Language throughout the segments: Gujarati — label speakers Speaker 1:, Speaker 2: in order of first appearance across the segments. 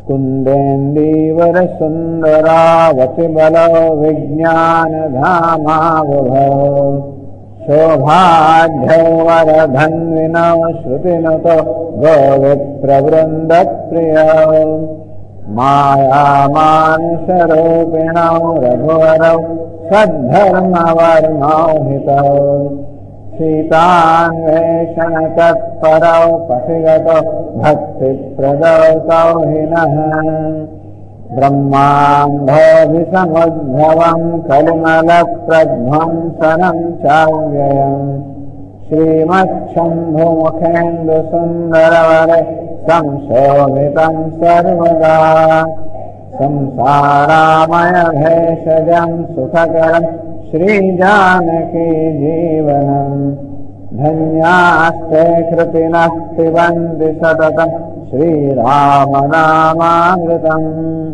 Speaker 1: कुन्देन्दीवर सुन्दरावति बलो विज्ञानधामावभो शोभाढ्यो वरधन्विनो श्रुतिनुतो गोविप्रवृन्दप्रियो मायामानुषरूपिणौ रघुवरौ सद्धर्मवर्णौ हितौ सीतान्वेषणतत्परौ पथिगतौ भक्तिप्रदौ तौहिनः ब्रह्माण्डोऽभिसमुद्भवम् कलिमलप्रध्वंसनं चाव्ययम् श्रीमच्छम्भुमुखेन्दुसुन्दरवरे संशोभितं सर्वदा संसारामयभेषजं सुखकरं श्रीजानकी जीवनम् धन्यास्ते कृतिनः पिबन्ति सततं श्रीरामनामामृतम्।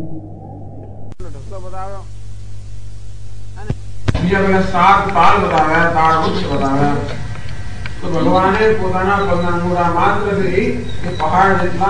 Speaker 2: सात ताल बताया, ताड़ वृक्ष बताया। तो भगवान ने પોતાના પગના મૂળા માત્રથી એ પહાડ જેટલા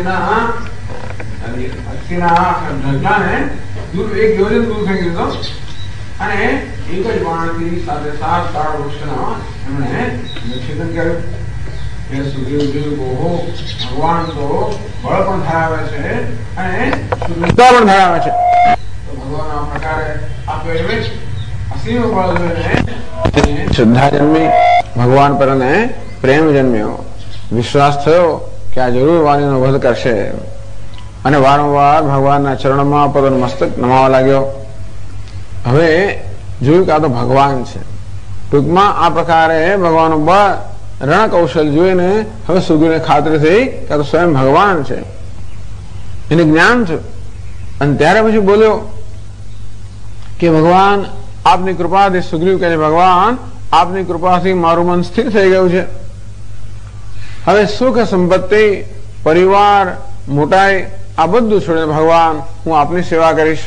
Speaker 2: અસ્થિના ઢગલાને દૂર એક યોજન દૂર ફેંકી દીધો અને એક જ બાણથી સાથે સાત તાળ વૃક્ષના એમણે છેદન કર્યું। એ સુગ્રીવ જોયું ઓહો ભગવાન તો બળ પણ ધરાવે છે અને શુદ્ધતા પણ ધરાવે છે। તો ભગવાન આ પ્રકારે આપે એમ અસીમ બળ જોઈને શ્રદ્ધા જન્મી, ભગવાન પર પ્રેમ જન્મ્યો, વિશ્વાસ થયો કે આ જરૂર વાલીનો વધ કરશે અને વારંવાર ભગવાનના ચરણમાં પોતાનું મસ્તક નમાવા લાગ્યો। હવે જોયું કે આ તો ભગવાન છે। ટૂંકમાં આ પ્રકારે ભગવાનનું બળ રણ કૌશલ જોઈને હવે સુગ્રીવને ખાતરી થઈ કે આ તો સ્વયં ભગવાન છે, એને જ્ઞાન છે। અને ત્યારે પછી બોલ્યો કે ભગવાન આપની કૃપાથી, સુગ્રીવ કહે ભગવાન આપની કૃપાથી મારું મન સ્થિર થઈ ગયું છે। હવે સુખ સંપત્તિ પરિવાર મોટાઈ આ બધું છોડીને ભગવાન હું આપની સેવા કરીશ।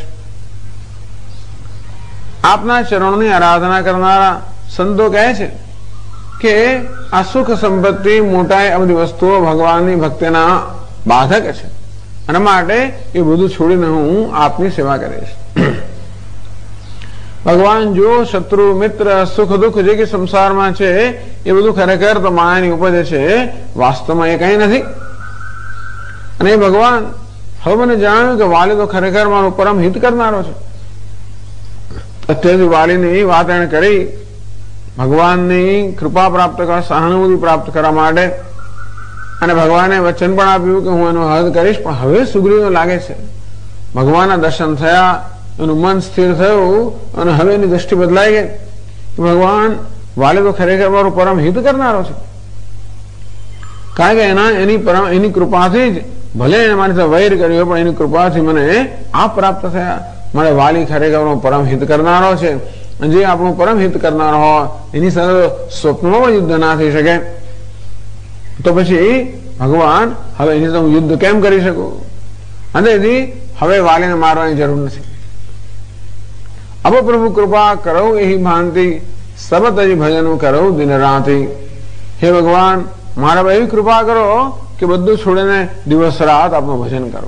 Speaker 2: આપના ચરણોની આરાધના કરનારા સંતો કહે છે કે આ સુખ સંપત્તિ મોટાઈ આ બધી વસ્તુઓ ભગવાનની ભક્તિના બાધક છે અને માટે એ બધું છોડીને હું આપની સેવા કરીશ। ભગવાન જો શત્રુ મિત્ર સુખ દુઃખ જે કે સંસારમાં છે એ બધું ખરેખર તો માયાની ઉપજ છે, વાસ્તવમાં એ કઈ નથી। અને એ ભગવાન હવે મને જણાવ્યું કે વાલી તો ખરેખર મારો પરમ હિત કરનારો છે। અત્યારથી વાલીની વાત એને કરી ભગવાનની કૃપા પ્રાપ્ત કરવા, સહાનુભૂતિ પ્રાપ્ત કરવા માટે, અને ભગવાને વચન પણ આપ્યું કે હું એનો હદ કરીશ। પણ હવે સુગ્રીવને લાગે છે ભગવાનના દર્શન થયા, એનું મન સ્થિર થયું અને હવે એની દ્રષ્ટિ બદલાઈ ગઈ। ભગવાન વાલે તો ખરેખર મારો પરમ હિત કરનારો છે, કારણ કે એની કૃપાથી જ ભલે એને મારી સાથે વૈર કર્યો પણ એની કૃપાથી મને આ પ્રાપ્ત થયા। મારે વાલી ખરેખર પરમ હિત કરનારો છે, જે આપણું પરમ હિત કરનારો હોય એની સાથે સ્વપ્નમાં યુદ્ધ ના થઈ શકે, તો પછી ભગવાન હવે એની સાથે હું યુદ્ધ કેમ કરી શકું? અને હવે વાલીને મારવાની જરૂર નથી। अब प्रभु कृपा करो यही भांति सब तजी भजन करो दिन राति। हे भगवान मारा एवी कृपा करो कि बधु छोड़ीने दिवस रात आपनु भजन करो।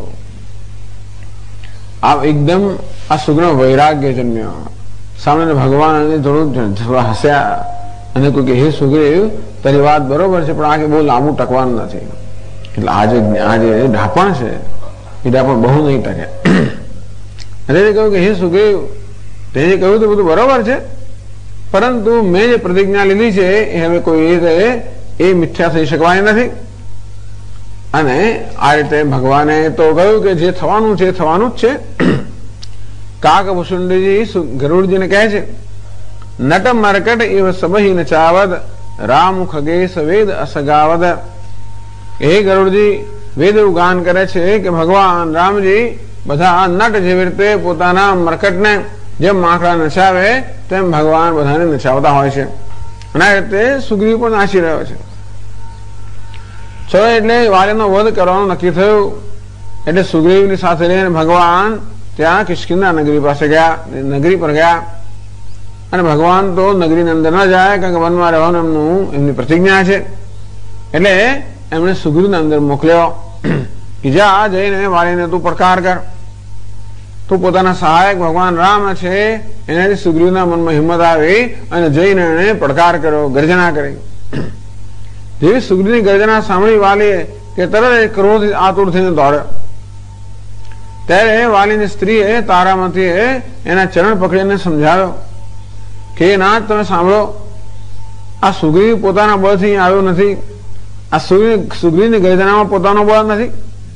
Speaker 2: आप एकदम आ सुग्रीव वैराग्य जन्म्यो। सामने भगवान थोड़ा हस्या અને કોઈ કે હે સુગ્રીવ તારી વાત બરોબર છે પણ આ કે બહુ લાંબુ ટકવાનું નથી, એટલે આજે ઢાપણ છે એ ઢાપણ બહુ નહીં ટકે। એટલે કહ્યું કે હે સુગ્રીવ તે જે કહ્યું તો બધું બરોબર છે, પરંતુ મેં જે પ્રતિજ્ઞા લીધી છે એ હવે કોઈ રીતે એ મિથ્યા થઈ શકવાની નથી। અને આ રીતે ભગવાને તો કહ્યું કે જે થવાનું છે થવાનું જ છે। કાકભૂષુંડીજી ગરુડજીને કહે છે નટ મરકટ એવ સબહી નચાવદ રામ ખગેશ વેદ અસગાવદ। હે ગરુડજી વેદ એવું ગાન કરે છે કે ભગવાન રામજી બધા નટ જેવી રીતે પોતાના મરકટને જેમ માખડા નચાવે તેમ ભગવાન બધાને નચાવતા હોય છે, અને આ રીતે સુગ્રીવ પણ નાચી રહ્યો છે। ચલો એટલે વાલીનો વધ કરવાનું નક્કી થયું, એટલે સુગ્રીવની સાથે લઈને ભગવાન ત્યાં કિષ્કિંધા નગરી પાસે ગયા, નગરી પર ગયા। અને ભગવાન તો નગરીની અંદર ન જાય કારણ કે વનમાં રહેવાનું એમની પ્રતિજ્ઞા છે, એટલે એમણે સુગ્રીવને અંદર મોકલ્યો। કે જા જઈને વાલીને તું પડકાર કર. તો પોતાના સહાયક ભગવાન રામ છે એનાથી સુગ્રીવના મનમાં હિંમત આવી અને જઈને એને પડકાર કર્યો, ગર્જના કરી. જેવી સુગ્રીવની ગર્જના સાંભળી વાલીએ કે તરત ક્રોધ આતુર થઈને દોડ્યો. ત્યારે વાલીની સ્ત્રીએ તારામતીએ એના ચરણ પકડીને સમજાવ્યો કે ના તમે સાંભળો, આ સુગ્રીવ પોતાના બળથી આવ્યો નથી. આ સુગ્રીવની ગર્જનામાં પોતાનો બળ નથી.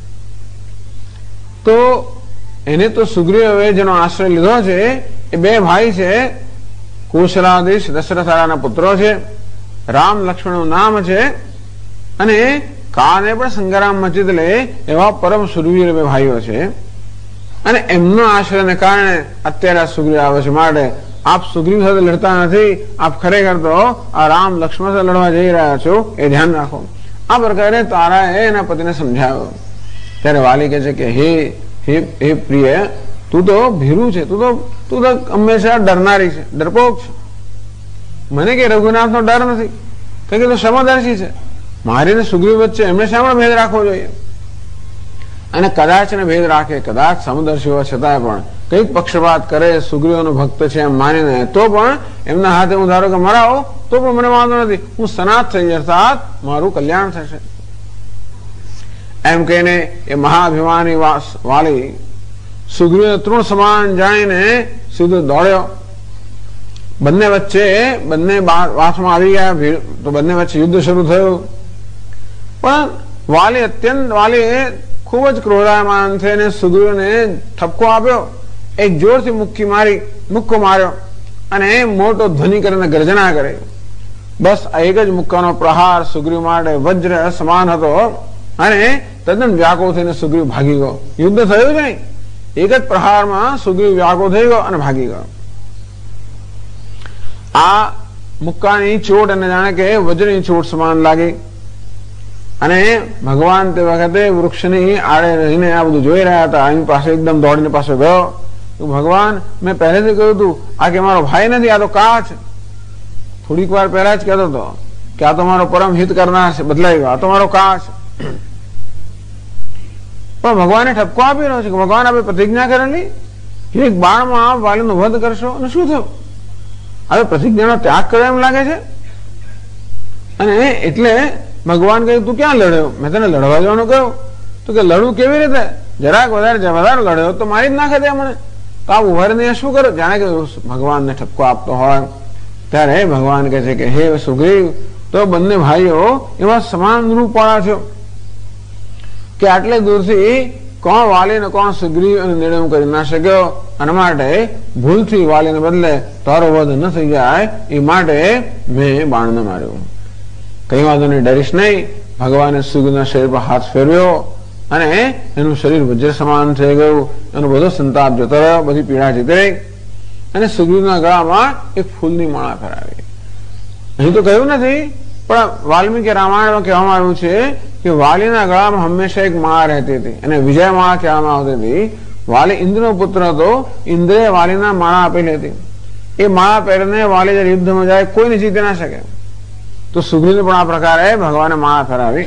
Speaker 2: તો એને તો સુગ્રીવે જેનો આશ્રય લીધો છે એ બે ભાઈ છે, કૌશલાધીશ દશરથના પુત્રો છે, રામ લક્ષ્મણનું નામ છે અને કાને પણ સંગ્રામ મચી લે એવા પરમ સુરવીર બે ભાઈઓ છે. અને એમનો આશ્રયને કારણે અત્યારે સુગ્રીવ આવે છે. માટે આપ સુગ્રીવ સાથે લડતા નથી, આપ ખરેખર તો આ રામ લક્ષ્મણ સાથે લડવા જઈ રહ્યા છો, એ ધ્યાન રાખો. આ પ્રકારે તારાએ એના પતિને સમજાવ્યો. ત્યારે વાલી કહે છે કે હે પ્રિય, તું તો ભીરું છે, તું તો હંમેશા ડરનારી છે, ડરપોક છે. મને કે રઘુનાથ નો ડર નથી, કે તો સમદર્શી છે. મારી ને સુગ્રીવ વચ્ચે એમને શા માટે ભેદ રાખવો જોઈએ? અને કદાચ ને ભેદ રાખે, કદાચ સમદર્શી હોવા છતાંય પણ કઈક પક્ષપાત કરે, સુગ્રીવનો ભક્ત છે એમ માનીને, તો પણ એમના હાથે હું ધારો કે મરાવો તો પણ મને વાંધો નથી, હું સનાત થઈ અર્થાત મારું કલ્યાણ થશે. એમ કહીને એ મહાઅભિમાની વાલી સુગ્રીવ તૃણ સમાન જાણીને સીધો દોડ્યો. બંને વચ્ચે બંને વાસમાં આવી ગયા તો બંને વચ્ચે યુદ્ધ શરૂ થયું. પણ વાલીએ ખૂબ જ ક્રોધાયમાન થઈને સુગ્રીવને ઠપકો આપ્યો, એક જોરથી મુક્કો માર્યો અને મોટો ધ્વનિ કરીને ગર્જના કરી. બસ આ એક જ મુક્કાનો પ્રહાર સુગ્રીવ માટે વજ્ર સમાન હતો અને તદ્દન વ્યાકુળ થઈને સુગ્રીવ ભાગી ગયો. યુદ્ધ થયું જ નહીં, એક જ પ્રહારમાં સુગ્રીવ વ્યાકુળ થઈ ગયો અને ભાગી ગયો. આ મુક્કાની ચોટ અને જાણે કે વજ્રની ચોટ સમાન લાગી. અને ભગવાન તે વખતે વૃક્ષની આડે રહીને આ બધું જોઈ રહ્યા હતા. એની પાસે એકદમ દોડીને પાસે ગયો. ભગવાન, મેં પહેલેથી કહ્યું હતું આ કે મારો ભાઈ નથી, આ તો કાચ. થોડીક વાર પહેલા જ કહેતો હતો કે આ તો મારો પરમ હિત કરનાર છે, બદલાઈ ગયો, આ તો મારો કાચ. પણ ભગવાને ઠપકો આપી રહ્યો છે કે ભગવાન આપણે પ્રતિજ્ઞા કરેલી એક બાણમાં વાલીનો વધ કરશો, અને શું થયું? હવે પ્રતિજ્ઞાનો ત્યાગ કર્યો એમ લાગે છે. અને એટલે ભગવાન કહ્યું તું ક્યાં લડ્યો? મેં તને લડવા જવાનું કહ્યું. તો કે લડવું કેવી રીતે? જરાક વધારે લડ્યો તો મારી જ નાખે દે મને. તો આ ઉભારીને શું કરો? જાણે કે ભગવાનને ઠપકો આપતો હોય. ત્યારે ભગવાન કહે છે કે હે સુગ્રીવ, તો બંને ભાઈઓ એવા સમાન રૂપ વાળા છો કે આટલે દૂરથી કોણ વાલી ને કોણ સુગ્રીવ અને નિર્ણય કરી ના શક્યો. અને માટે ભૂલથી વાલીને બદલે તારો વધ ન થઈ જાય એ માટે મેં બાણને માર્યો. કઈ વાંધો નહીં, ડરીશ નહીં. ભગવાને સુગ્રીવના શરીર પર હાથ ફેરવ્યો અને એનું શરીર વજ્ર સમાન થઈ ગયું. એનો બધો સંતાપ જતો રહ્યો, બધી પીડા જતી રહી. અને સુગ્રીવના ગળામાં એક ફૂલની માળા ફેરાવી. અહીં તો કહ્યું નથી, પણ વાલ્મીકી રામાયણમાં કહેવામાં આવ્યું છે કે વાલીના ગળામાં હંમેશા એક માળા રહેતી હતી અને વિજય માળા કહેવામાં આવતી હતી. વાલી ઇન્દ્રનો પુત્ર હતો, ઇન્દ્રે વાલીના માળા આપેલી હતી. એ માળા પહેરીને વાલી જયારે યુદ્ધમાં જાય કોઈને જીતી ના શકે. તો સુગ્રીવને પણ આ પ્રકારે ભગવાને માળા ફેરાવી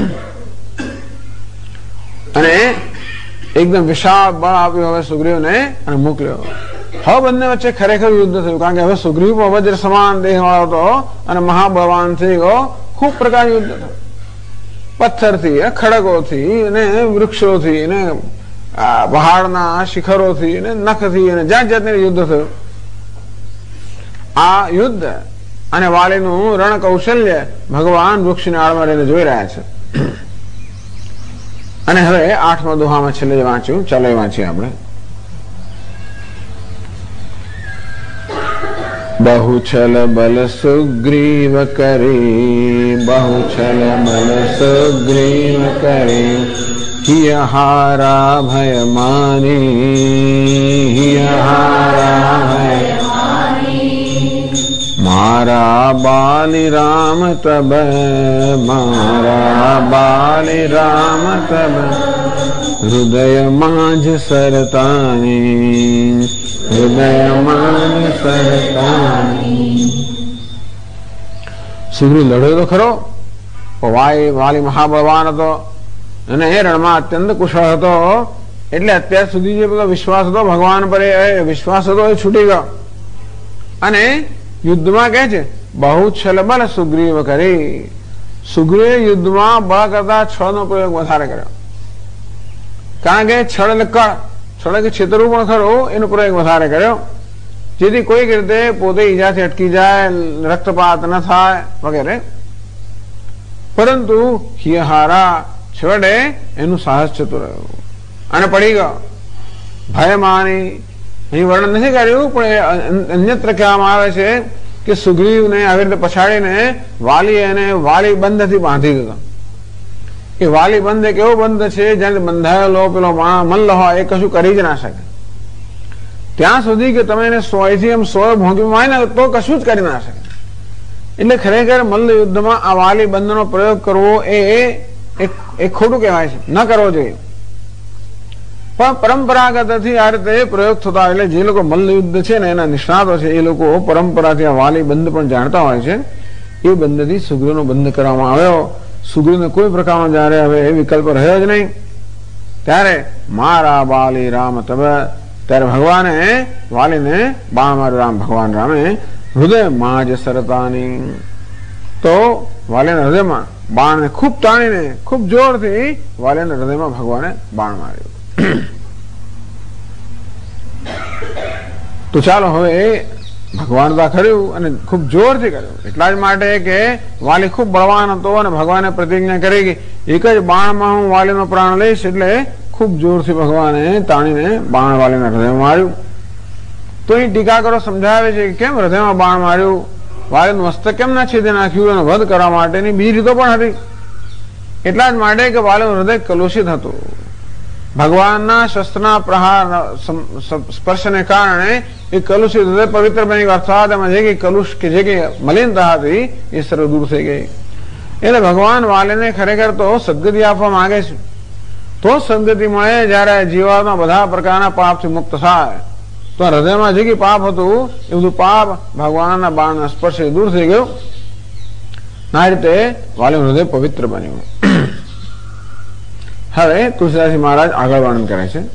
Speaker 2: અને એકદમ વિશાળ બળ આપ્યું હવે સુગ્રીવને અને મોકલ્યો. હવે બંને વચ્ચે ખરેખર યુદ્ધ થયું, કારણ કે હવે સુગ્રીવ વજ્ર સમાન દેહ વાળો હતો અને મહાબળવાન થઈ ગયો. ખૂબ પ્રકાર યુદ્ધ થયું, પથ્થરથી, ખડકોથી અને વૃક્ષોથી અને પહાડના શિખરોથી અને નખથી અને જાત જાતનું યુદ્ધ થયું. આ યુદ્ધ અને વાલીનું રણ કૌશલ્ય ભગવાન વૃક્ષની આડમાં રહીને જોઈ રહ્યા છે. અને હવે 8મા દોહામાં છેલ્લે વાંચ્યું, ચાલો એ વાંચીએ આપણે. बहुछल बल सुग्रीव करे, बहुछल बल सुग्रीव करे, हियहारा भय माने, हियहारा भय मारा बाली राम तब, मारा बाली राम तब, हृदय मांझ सरताने, હૃદયમાં સરતાની. સુગ્રીવ લડ્યો તો ખરો, વાલી મહાબળવાન હતો અને એ રણમાં અત્યંત કુશળ હતો. એટલે અત્યાર સુધી જે બધો વિશ્વાસ હતો ભગવાન પર, એ વિશ્વાસ હતો એ છૂટી ગયો. અને યુદ્ધમાં કહે છે બહુ છલ બલ સુગ્રીવ કરી. સુગ્રીવ યુદ્ધમાં બળ કરતા છળ નો પ્રયોગ વધારે કર્યો. કારણ કે છળ એટલે કળ, છળ કે છેતરવું પણ ખરું, એનો પ્રયોગ વધારે કર્યો, જેથી કોઈક રીતે પોતે ઈજાથી અટકી જાય, રક્તપાત ન થાય વગેરે. પરંતુ હિયહારા છેવટે એનું સાહસ જતું રહ્યું અને પડી ગયો. ભય માની અહીં વર્ણન નથી કર્યું, પણ અન્યત્ર કહેવામાં આવે છે કે સુગ્રીવને આવી રીતે પછાડીને વાલી અને વાલી બંધથી બાંધી દીધો. એ વાલી બંધ એક એવો બંધ છે જ્યાં બંધાયેલો પેલો મલ્લ હોય એ કશું કરી જ ના શકે. ત્યાં સુધી કે તમે એને 100થી એમ 100 ભોંગી માય ને તો કશું જ કરી ના શકે. એટલે ખરેખર મલ્લ યુદ્ધમાં આ વાલી બંધનો પ્રયોગ કરવો એ ખોટું કહેવાય છે, ન કરવો જોઈએ. પણ પરંપરાગતથી આ રીતે પ્રયોગ થતા, એટલે જે લોકો મલ્લ યુદ્ધ છે ને એના નિષ્ણાતો છે એ લોકો પરંપરાથી આ વાલી બંધ પણ જાણતા હોય છે. એ બંધથી સુગ્રીવનો બંધ કરવામાં આવ્યો. સુગ્રીવને કોઈ પ્રકારનો જયારે હવે એ વિકલ્પ રહ્યો જ નહીં. ત્યારે મારા બાલી રામ તબ, ત્યારે ભગવાને વાલીને બાણ માર્યો. રામ ભગવાન રામે હૃદય માં જ સરતાની, તો વાલીના હૃદયમાં બાણને ખૂબ તાણીને ખૂબ જોરથી વાલીના હૃદયમાં ભગવાને બાણ માર્યું. તો ચાલો હવે ભગવાન તો કર્યું અને ખૂબ જોરથી કર્યું. એટલા જ માટે કે વાલી ખૂબ બળવાન હતો અને ભગવાને પ્રતિજ્ઞા કરી કે એક જ બાણમાં હું વાલીનો પ્રાણ લઈશ. એટલે ખૂબ જોરથી ભગવાને તાણીને બાણ વાલીના હૃદયમાં માર્યું. તો એ ટીકાકારો સમજાવે છે કે કેમ હૃદયમાં બાણ માર્યું, વાલીનું મસ્તક કેમ ના છેદી નાખ્યું, અને વધ કરવા માટેની બીજી રીતો પણ હતી. એટલા જ માટે કે વાલીનું હૃદય કલુષિત હતું. ભગવાનના શસ્ત્રના પ્રહાર સ્પર્શને કારણે એ કલુષિત હૃદય પવિત્ર બની ગયું. અર્થાત એમાં જે કઈ કલુષ કે જે કઈ મલિનતા હતી એ સર્વ દૂર થઈ ગઈ. એટલે ભગવાન વાલીને ખરેખર તો સદગતિ આપવા માંગે છે. તો સદગતિ મળે જયારે જીવાત્મા બધા પ્રકારના પાપથી મુક્ત થાય. તો હૃદયમાં જે કઈ પાપ હતું એ બધું પાપ ભગવાનના બાણના સ્પર્શે દૂર થઈ ગયું. આ રીતે વાલીનું હૃદય પવિત્ર બન્યું. હવે તુલસીદાસજી મહારાજ આગળ વર્ણન કરે છે.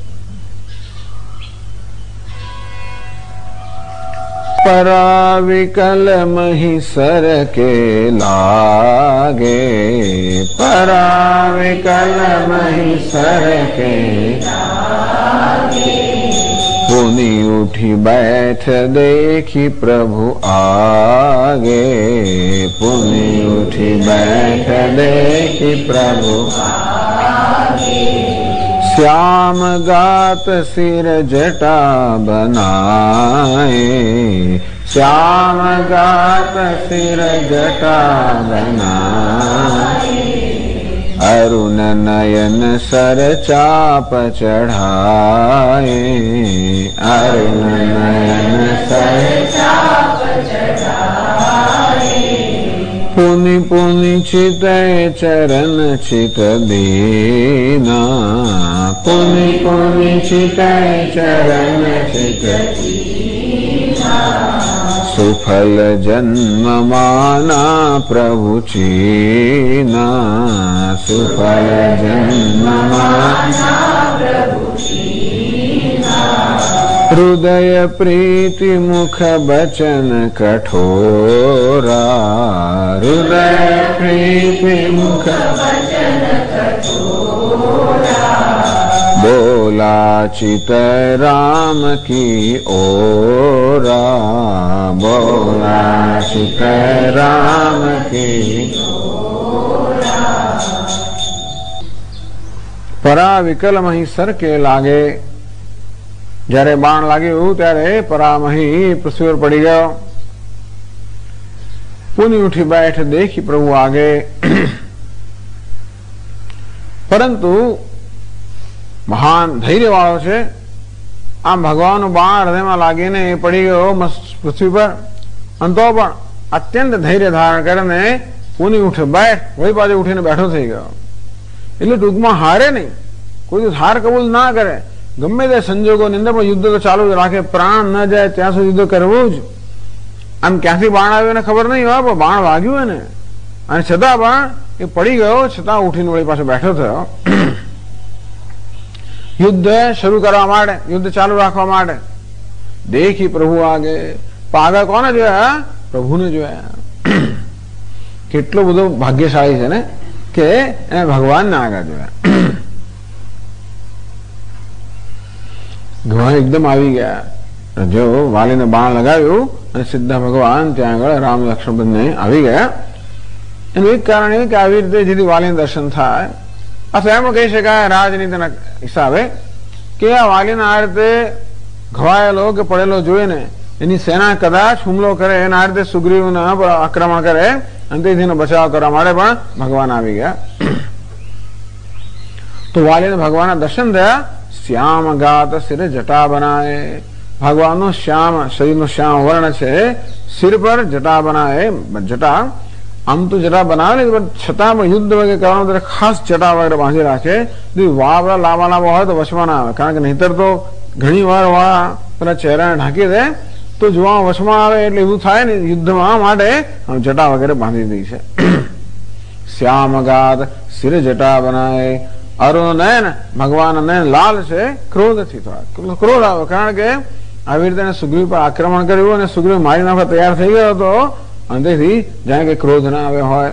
Speaker 2: પરાવિકલ મહી સર કે લાગે, પરાવિકલ મહી સર કે પુની ઉઠી બેઠ દેખી પ્રભુ આગે, પુની ઉઠી બેઠ દેખી પ્રભુ श्याम गात सिर जटा बनाए, श्याम गात सिर जटा बनाए, अरुण नयन सर चाप चढ़ाए, अरुण नयन सर चाप चढ़ाए, पुनि पुनि चित चरण चित दीना, पुनि पुनि चित चरण चित दीना, सुफल जन्म माना प्रभु चीना, सुफल जन्म माना प्रभु चीना, हृदय प्रीति मुख बचन कठोरा, हृदय प्रीति मुख बचन कठोरा, बोला चित राम की ओरा, बोला चित राम की ओरा, परा विकल मही सर के लागे, जયારે બાણ લાગ્યું ત્યારે પરામહી પૃથ્વી પર પડી ગયો. પુની ઉઠી બેઠ દેખી પ્રભુ આગે. પરંતુ મહાન ધૈર્ય વાળો છે. આમ ભગવાનનું બાણ હૃદયમાં લાગીને એ પડી ગયો પૃથ્વી પર. અંતો પણ અત્યંત ધૈર્ય ધારણ કરીને પુની ઉઠે બેઠ વળી પાછો ઉઠીને બેઠો થઈ ગયો. એટલે ટૂંકમાં હારે નહીં, કોઈ હાર કબૂલ ના કરે. ગમે તે સંજોગોની અંદર પણ યુદ્ધ તો ચાલુ જ રાખે. પ્રાણ ન જાય ત્યાં સુધી યુદ્ધ કરવું જ. આમ ક્યાંથી બાણ આવ્યું એને ખબર નહીં હોય, પણ બાણ વાગ્યું એને, અને છતાં પણ એ પડી ગયો, છતાં ઉઠીને વળી પાછો બેઠો થયો. યુદ્ધ શરૂ કરવા માટે, યુદ્ધ ચાલુ રાખવા માટે. દેખી પ્રભુ આગે, આગળ કોને જોયા? પ્રભુને જોયા. કેટલો બધો ભાગ્યશાળી છે ને કે એને ભગવાનને આગળ જોયા. ભગવાન એકદમ આવી ગયા. જો વાલીને બાણ લગાવ્યું અને સીધા ભગવાન ત્યાં આગળ રામ લક્ષ્મણ બંને આવી ગયા. એનું એક કારણ એ કે આવી રીતે જેથી વાલીને દર્શન થાય, અથવા એમ કહી શકાય રાજનીતિના હિસાબે કે આ વાલીને આ રીતે ઘવાયેલો કે પડેલો જોઈને એની સેના કદાચ હુમલો કરે, એના આ રીતે સુગ્રીવના આક્રમણ કરે અને તેથી બચાવ કરવા માટે પણ ભગવાન આવી ગયા. તો વાલીને ભગવાનના દર્શન થયા. શ્યામ ગાત શિરે જટા બનાવે, ભગવાનનું શ્યામ શરીરનું શ્યામ વર્ણ છે, શિર પર જટા બનાવે. જટા આમ તો જટા બનાવે ને, છતાં પણ યુદ્ધ વગેરે કરવાનું ત્યારે ખાસ જટા વગેરે બાંધી રાખે. વાવડા લાંબા લાંબા હોય તો વચમાં ના આવે, કારણ કે નહીતર તો ઘણી વાર વાળા પેલા ચહેરાને ઢાંકી દે તો જોવા વચમાં આવે એટલે એવું થાય ને યુદ્ધમાં, માટે જટા વગેરે બાંધી દી છે. શ્યામ ગાત શિર જટા બનાવે. અરુણ નયન, ભગવાન નયન લાલ છે ક્રોધથી, થોડા ક્રોધ આવે, કારણ કે આવી રીતે સુગ્રીવ પર આક્રમણ કર્યું અને સુગ્રીવ મારી નાખવા તૈયાર થઈ ગયો હતો, અને તેથી જાણે કે ક્રોધ ના આવે હોય.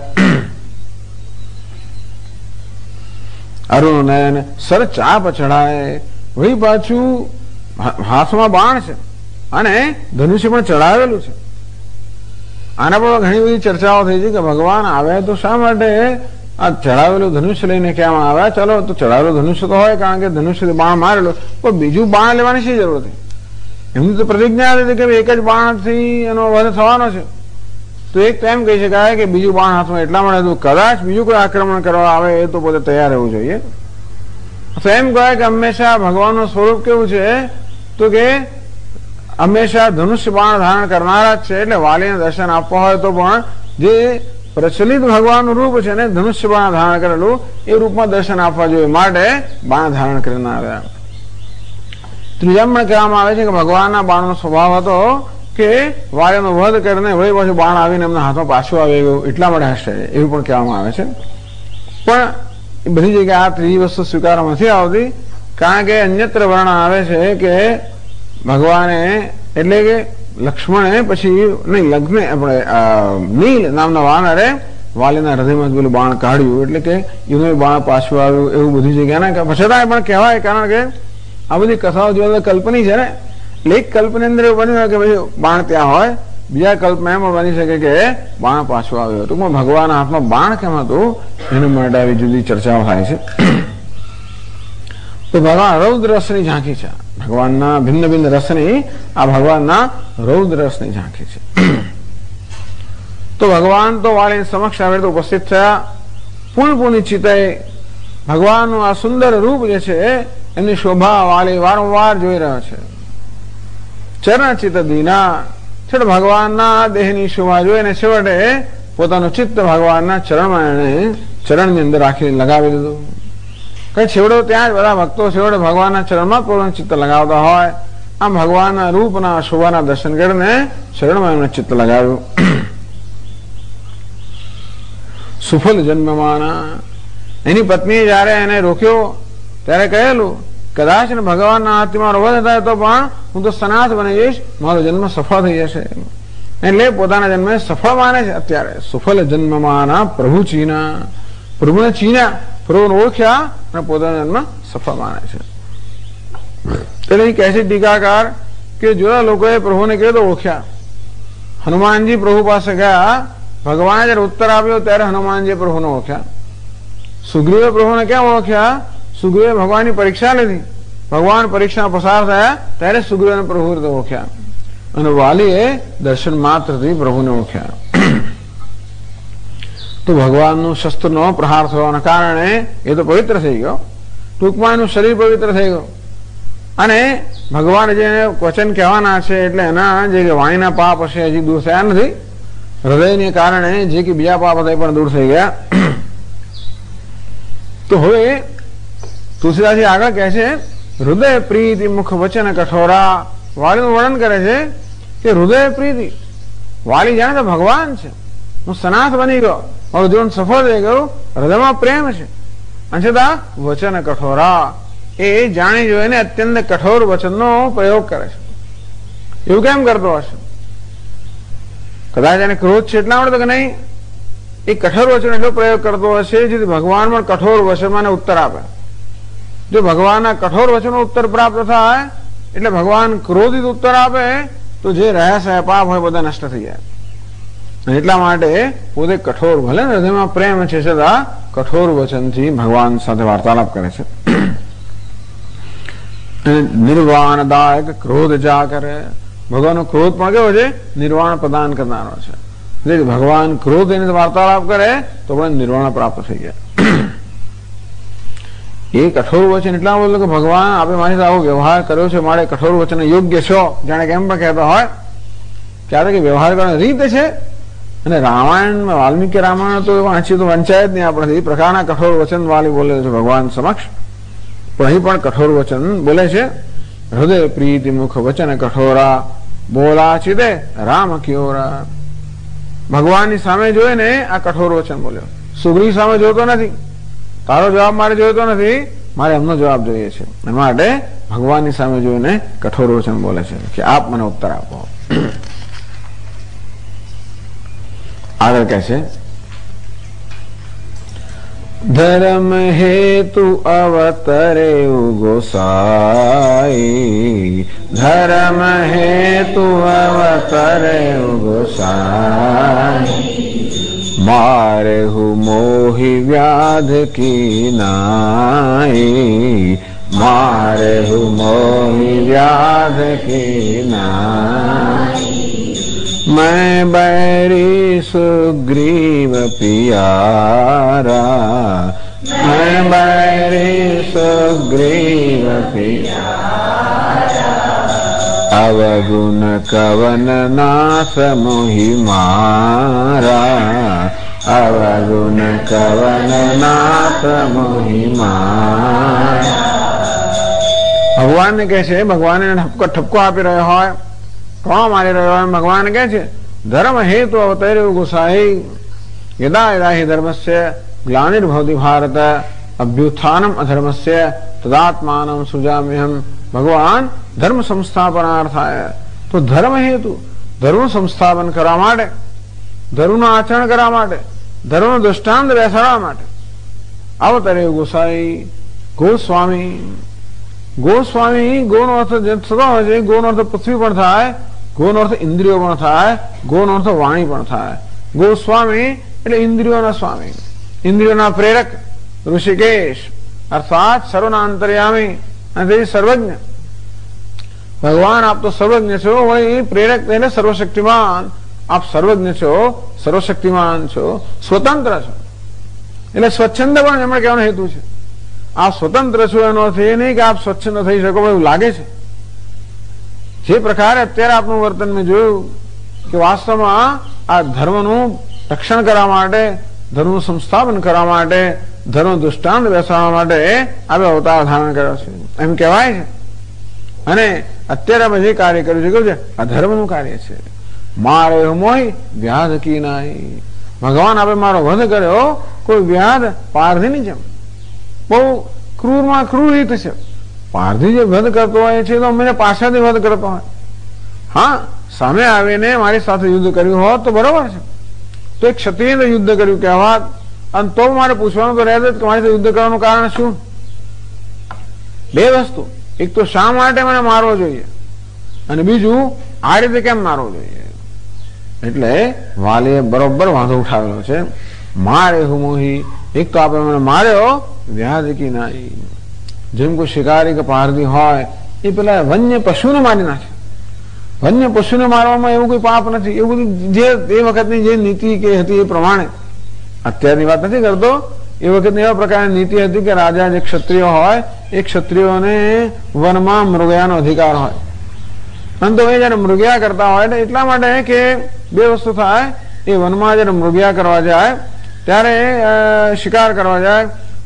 Speaker 2: અરુણ નયન સર ચાપ ચઢાય, વળી પાછું હાથમાં બાણ છે અને ધનુષ્ય પણ ચડાવેલું છે. આના પર ઘણી બધી ચર્ચાઓ થઈ છે કે ભગવાન આવે તો શા માટે આ ચડાવેલું ધનુષ્ય લઈને કેમ આવ્યા? ચલો, તો ચડાવેલું ધનુષ્ય તો હોય, કારણ કે ધનુષ્ય બાણ મારેલો, પણ બીજું બાણ લેવાની શી જરૂર હતી? એમની તો પ્રતિજ્ઞા હતી કે એક જ બાણથી એનો વધ થવાનો છે. તો એક તો એમ કહી શકાય કે બીજું બાણ હાથમાં એટલા માટે હતું કદાચ બીજું કોઈ આક્રમણ કરવા આવે એ તો પોતે તૈયાર રહેવું જોઈએ. તો એમ કહેવાય કે હંમેશા ભગવાનનું સ્વરૂપ કેવું છે? તો કે હંમેશા ધનુષ્ય બાણ ધારણ કરનારા જ છે. એટલે વાલીને દર્શન આપવા હોય તો પણ જે પ્રચલિત ભગવાનનું રૂપ છે ને, ધનુષ્ય બાણ ધારણ કરેલું, એ રૂપમાં દર્શન આપવા જોઈએ, માટે બાણ ધારણ કરીને આવ્યા. ત્રીજા પણ કહેવામાં આવે છે કે ભગવાનના બાણનો સ્વભાવ હતો કે વાલીનો વધ કરીને વળી પાછું બાણ આવીને એમના હાથમાં પાછું આવી ગયું, એટલા માટે હશે, એવું પણ કહેવામાં આવે છે. પણ એ બધી જગ્યાએ આ ત્રીજી વસ્તુ સ્વીકારવામાં નથી આવતી, કારણ કે અન્યત્ર વર્ણન આવે છે કે ભગવાને એટલે કે લક્ષ્મણે પછી નહીં લગ્ને આપણે નીલ નામના વાનરે વાલીના હૃદયમાં પેલું બાણ કાઢ્યું, એટલે કે એનું બાણ પાછું આવ્યું, એવું બધી જગ્યાના છતાં પણ કહેવાય, કારણ કે આ બધી કથાઓ જોવા કલ્પની છે ને. એટલે એક કલ્પની અંદર એવું બન્યું કે ભાઈ બાણ ત્યાં હોય, બીજા કલ્પમાં એમ બની શકે કે બાણ પાછું આવ્યું. ટૂંકમાં ભગવાનના હાથમાં બાણ કેમ હતું એના માટે આવી જુદી ચર્ચાઓ થાય છે. તો ભગવાન રૌદ્ર રસની ઝાંખી છે, ભગવાનના ભિન્ન ભિન્ન રસની, આ ભગવાનના રૌદ્ર રસની ઝાંખી છે. તો ભગવાન તો વાળી સમક્ષ આવી રીતે ઉપસ્થિત થયા. પૂર્ણપૂર્ણ ચિત્તે ભગવાનનું આ સુંદર રૂપ જે છે એમની શોભા વાળી વારંવાર જોઈ રહ્યો છે. ચરણ ચિત્ત દીના, છેવટે ભગવાનના દેહની શોભા જોઈને છેવટે પોતાનું ચિત્ત ભગવાનના ચરણમાં એને ચરણની અંદર રાખી લગાવી દીધું. કઈ છેવડો ત્યાં જ બધા ભક્તો છેવડે ભગવાનના ચરણમાં પોતાનું ચિત્ત લગાવતા હોય, આમ ભગવાનના રૂપના શોભાના દર્શન કરીને ચરણમાં એમને ચિત્ત લગાવ્યું. સુફલ જન્મમાના, એની પત્નીએ જયારે એને રોક્યો ત્યારે કહેલું કદાચ ને ભગવાનના હાથથી મારો વધ થાય તો પણ હું તો સનાથ બની જઈશ, મારો જન્મ સફળ થઈ જશે. એટલે પોતાના જન્મને સફળ માને છે. અત્યારે સુફલ જન્મમાના પ્રભુ ચીના, પ્રભુને ચીના, પ્રભુને ઓળખ્યા અને પોતાનો જન્મ સફળ માને છે. એટલે કહે છે ટીકાકાર કે જોયા લોકોએ પ્રભુને કેવી રીતે ઓળખ્યા. હનુમાનજી પ્રભુ પાસે ગયા, ભગવાને જયારે ઉત્તર આપ્યો ત્યારે હનુમાનજી પ્રભુને ઓળખ્યા. સુગ્રીવે પ્રભુને કેમ ઓળખ્યા? સુગ્રીવે ભગવાનની પરીક્ષા લીધી, ભગવાન પરીક્ષા પસાર થયા ત્યારે સુગ્રીવને પ્રભુ રીતે ઓળખ્યા, અને વાલીએ દર્શન માત્રથી પ્રભુને ઓળખ્યા. તો ભગવાનનું શસ્ત્રનો પ્રહાર થવાના કારણે એ તો પવિત્ર થઈ ગયો, ટૂંકમાં એનું શરીર પવિત્ર થઈ ગયું, અને ભગવાન જે વચન કહેવાના છે એટલે એના જે વાણીના પાપ હશે હજી દૂર થયા નથી, હૃદયને કારણે જે કે બીજા પાપ હતા એ પણ દૂર થઈ ગયા. તો હવે તુલસીદાસજી આગળ કહે છે હૃદય પ્રીતિ મુખ વચન કઠોરા. વાલીનું વર્ણન કરે છે કે હૃદય પ્રીતિ, વાલી જાણે તો ભગવાન છે, હું સનાથ બની ગયો, મારું જીવન સફળ થઈ ગયું, હૃદયમાં પ્રેમ છે. અને છતાં વચન કઠોરા, એ જાણી જોઈને અત્યંત કઠોર વચનનો પ્રયોગ કરે છે. એવું કેમ કરતો હશે? કદાચ એને ક્રોધ છે એટલા માટે કે નહીં, એ કઠોર વચન એટલો પ્રયોગ કરતો હશે જેથી ભગવાન પણ કઠોર વચનમાં ઉત્તર આપે. જો ભગવાનના કઠોર વચનો ઉત્તર પ્રાપ્ત થાય એટલે ભગવાન ક્રોધિત ઉત્તર આપે તો જે રહ્યા છે પાપ હોય બધા નષ્ટ થઈ જાય. એટલા માટે પોતે કઠોર, ભલે ને હૃદયમાં પ્રેમ છે છતાં કઠોર વચનથી ભગવાન સાથે વાર્તાલાપ કરે છે. નિર્વાણદાયક ક્રોધ જા કરે, ભગવાનનો ક્રોધ પણ કેવો છે? નિર્વાણ પ્રદાન કરનારો છે. એટલે ભગવાન ક્રોધ એની વાર્તાલાપ કરે તો પણ નિર્વાણ પ્રાપ્ત થઈ જાય. એ કઠોર વચન એટલા બોલો કે ભગવાન આપણે મારી સાથે આવો વ્યવહાર કર્યો છે, મારે કઠોર વચન યોગ્ય છો, જાણે કે એમ પણ કહેતા હોય ક્યારે કે વ્યવહાર કરવાની રીત છે. અને રામાયણ, વાલ્મીકી રામાયણ તો વાંચી તો વંચાય જ નહીં આપણે. એ પ્રકારના કઠોર વચન વાલી બોલે છે ભગવાન સમક્ષ. પણ અહીં પણ કઠોર વચન બોલે છે. હૃદય પ્રીતિ મુખ વચન કઠોરા, બોલા ચિદે રામ ક્યોરા. ભગવાનની સામે જોઈને આ કઠોર વચન બોલ્યો. સુગ્રીવ સામે જોતો નથી, તારો જવાબ મારે જોઈતો નથી, મારે એમનો જવાબ જોઈએ છે. એ માટે ભગવાનની સામે જોઈને કઠોર વચન બોલે છે કે આપ મને ઉત્તર આપો. આગળ કહે છે, ધર્મ હેતુ અવતરે ગોસાઈ, ધર્મ હેતુ અવતરે ગોસાઈ, મારે હું મોહી વ્યાધ કી નાઈ, મારે હું મોહી વ્યાધ કી નાઈ, मैं बैरी सुग्रीव पियारा, मैं बैरी सुग्रीव पियारा, अवगुण कवन नाथ मोहि मारा, अवगुण कवन नाथ मोहि मारा. ભગવાન ને કહે છે, ભગવાન ઠપકો આપી રહ્યો હોય, કોણ મારી રહ્યો હોય? ભગવાન કહે છે ધર્મ હેતુ અવતર્યો ગુસાઈ, યદા યદા હિ ધર્મસ્ય ગ્લાનિર્ભવતિ ભારત અભ્યુત્થાનમ અધર્મસ્ય તદાત્માનમ સૃજામ્યહમ. ભગવાન ધર્મ સંસ્થાપનાર્થાય, તો ધર્મ હેતુ, ધર્મ સંસ્થાપન કરવા માટે, ધર્મનું આચરણ કરવા માટે, ધર્મનું દૃષ્ટાંત બેસાડવા માટે અવતર્યો ગુસાઈ. ગોસ્વામી, ગોસ્વામી, ગોનો અર્થ થતો હોય છે, ગોનો અર્થ પૃથ્વી પણ થાય, ગોનો અર્થ ઇન્દ્રિયો પણ થાય, ગોનો અર્થ વાણી પણ થાય. ગોસ્વામી એટલે ઇન્દ્રિયોના સ્વામી, ઇન્દ્રિયોના પ્રેરક, ઋષિકેશ અર્થાત સર્વના અંતર્યામી અને સર્વજ્ઞ. ભગવાન આપ તો સર્વજ્ઞ છો, વળી પ્રેરક એટલે સર્વશક્તિમાન. આપ સર્વજ્ઞ છો, સર્વશક્તિમાન છો, સ્વતંત્ર છો. એટલે સ્વચ્છંદ પણ એમણે કહેવાનો હેતુ છે. આપ સ્વતંત્ર છો એનો અર્થ એ નહીં કે આપ સ્વચ્છંદ થઈ શકો એવું લાગે છે. જે પ્રકારે અત્યારે આપનું વર્તન મેં જોયું કે વાસ્તવમાં આ ધર્મનું રક્ષણ કરવા માટે, ધર્મનું સંસ્થાપન કરવા માટે, ધર્મ દૃષ્ટાંત બેસાડવા માટે આપણે અવતાર ધારણ કર્યો છે એમ કહેવાય છે. અને અત્યારે આપણે જે કાર્ય કર્યું છે કેવું છે? આ ધર્મનું કાર્ય છે. મારે મોય વ્યાધ કી નાઈ. ભગવાન આપણે મારો વધ કર્યો કોઈ વ્યાધ પારધીની જેમ, બહુ ક્રૂરમાં ક્રૂર રીત છે. પારધી જે વધ કરતો હોય છે તો મને પાછળથી વધ કરતો હોય. હા, સામે આવીને મારી સાથે યુદ્ધ કર્યું હોત તો બરોબર છે, તો એક ક્ષત્રિય યુદ્ધ કર્યું કહેવાત, અને તો મારે પૂછવાનું તો રહેતું કે મારી સાથે યુદ્ધ કરવાનું કારણ શું? બે વસ્તુ, એક તો શા માટે મને મારવો જોઈએ, અને બીજું આ રીતે કેમ મારવો જોઈએ. એટલે વાલીએ બરોબર વાંધો ઉઠાવેલો છે. મારે હું મોહી, એક તો આપણે મને માર્યો વ્યાધિકી નાઈ. જેમ કોઈ શિકારી કે પારધી હોય એ પેલા વન્ય પશુને મારી નાખે. વન્ય પશુને મારવામાં એવું કોઈ પાપ નથી. એવું બધું જે એ વખતની જે નીતિ કે હતી એ પ્રમાણે, અત્યારની વાત નથી કરતો, એ વખતની એવા પ્રકારની નીતિ હતી કે રાજા જે ક્ષત્રિય હોય એ ક્ષત્રિયોને વનમાં મૃગયાનો અધિકાર હોય. અને તો એ જયારે મૃગયા કરતા હોય એટલા માટે કે બે વસ્તુ થાય, એ વનમાં જયારે મૃગયા કરવા જાય ત્યારે શિકાર કરવા જાય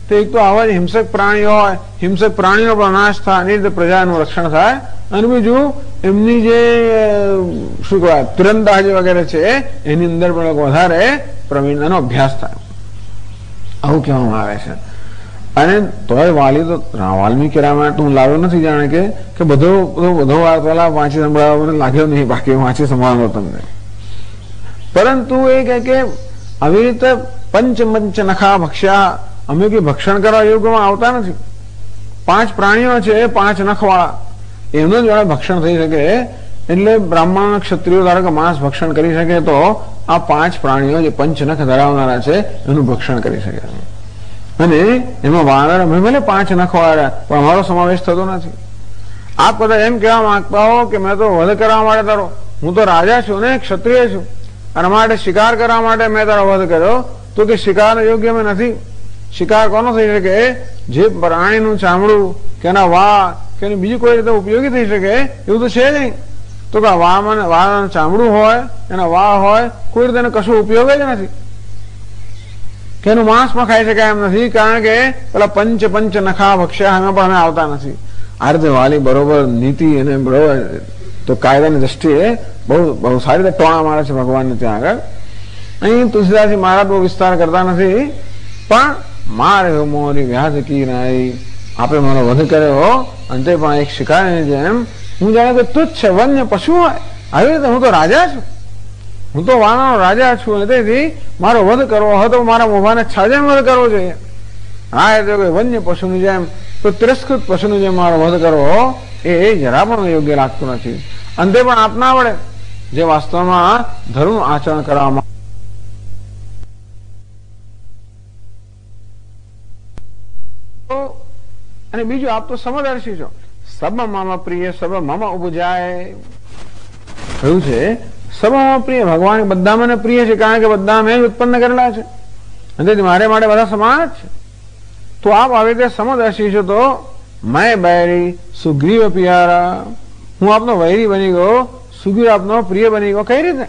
Speaker 2: તો એક તો આવા જ હિંસક પ્રાણીઓ હોય, હિંસક પ્રાણીનો પણ નાશ થાય, એની રીતે પ્રજાનું રક્ષણ થાય, અને બીજું એમની જે શું કહેવાય તીરંદાજી વગેરે છે એની અંદર પણ વધારે પ્રવીણતાનો અભ્યાસ થાય, આવું કહેવામાં આવે છે. અને તોય વાલી તો વાલ્મીકી રામાયણ હું લાવ્યો નથી, જાણે કે બધો વાત પેલા વાંચી સંભળાવવા મને લાગ્યો નહીં, બાકી વાંચી સંભળાવો તમને. પરંતુ એ કે આવી રીતે પંચ નખા ભક્ષ્યા, અમે કે ભક્ષણ કરવા યોગમાં આવતા નથી. 5 પ્રાણીઓ છે, 5 નખવાળા, એમનું જ વડે ભક્ષણ થઈ શકે. એટલે બ્રાહ્મણ ક્ષત્રિયો ધારો કે માંસ ભક્ષણ કરી શકે, તો આ 5 પ્રાણીઓ જે પંચનખ ધરાવનારા છે એનું ભક્ષણ કરી શકે. અને એમાં વાનર અમે ભલે 5 નખવાળા, પણ અમારો સમાવેશ થતો નથી. આપ બધા એમ કહેવા માંગતા હો કે મેં તો વધ કરવા માટે તારો, હું તો રાજા છું ને ક્ષત્રિય છું, અને માટે શિકાર કરવા માટે મેં તારો વધ કર્યો, તો કે શિકાર યોગ્ય મેં નથી. શિકાર કોનો થઈ શકે? જે પ્રાણીનું ચામડું કે એના વાળ કે બીજી કોઈ રીતે ઉપયોગી થઈ શકે એવું તો છે નહીં. તો કે વાળનું ચામડું હોય, એના વાળ હોય, કોઈ રીતે કશો ઉપયોગ જ નથી, કે એનું માંસમાં ખાઈ શકાય એમ નથી, કારણ કે પેલા પંચ નખા ભક્ષ્યા એમાં પણ અમે આવતા નથી. આ રીતે વાલી બરોબર નીતિ અને બરોબર તો કાયદાની દ્રષ્ટિએ બહુ સારી રીતે ટોણા મારે છે ભગવાનને ત્યાં આગળ. અહીં તુલસીદાસજી મહારાજ બહુ વિસ્તાર કરતા નથી, પણ મારે મોરી વ્યાજ કી નાઈ, આપે મારો વધ કર્યો, અંતે પણ એક શિકારીની જેમ હું જાણે કે તુચ્છ વન્ય પશુ હોય આવી રીતે હું તો રાજા છું, હું તો વાનરનો રાજા છું, અને તેથી મારો વધ કરવો હોય તો મારા મોભાને છાજે વધ કરવો જોઈએ. હા, એ તો વન્ય પશુની જેમ, તો તિરસ્કૃત પશુની જેમ મારો વધ કરવો એ જરા પણ યોગ્ય લાગતું નથી. અંતે પણ આપના વડે જે વાસ્તવમાં ધર્મ આચરણ કરવામાં અને બીજું આપ તો સમદર્શી છો. સબ મમ પ્રિય સબ મમ ઉપજાય કહ્યું છે. સબ મમ પ્રિય, ભગવાન બધા મને પ્રિય છે, કારણ કે બધા મેં ઉત્પન્ન કરેલા છે, અને મારે માટે બધા સમાન જ છે. તો આપ આવી રીતે સમદર્શી છો, તો મેં બૈરી સુગ્રીવ પિયારા, હું આપનો વૈરી બની ગયો, સુગ્રીવ આપનો પ્રિય બની ગયો. કઈ રીતે?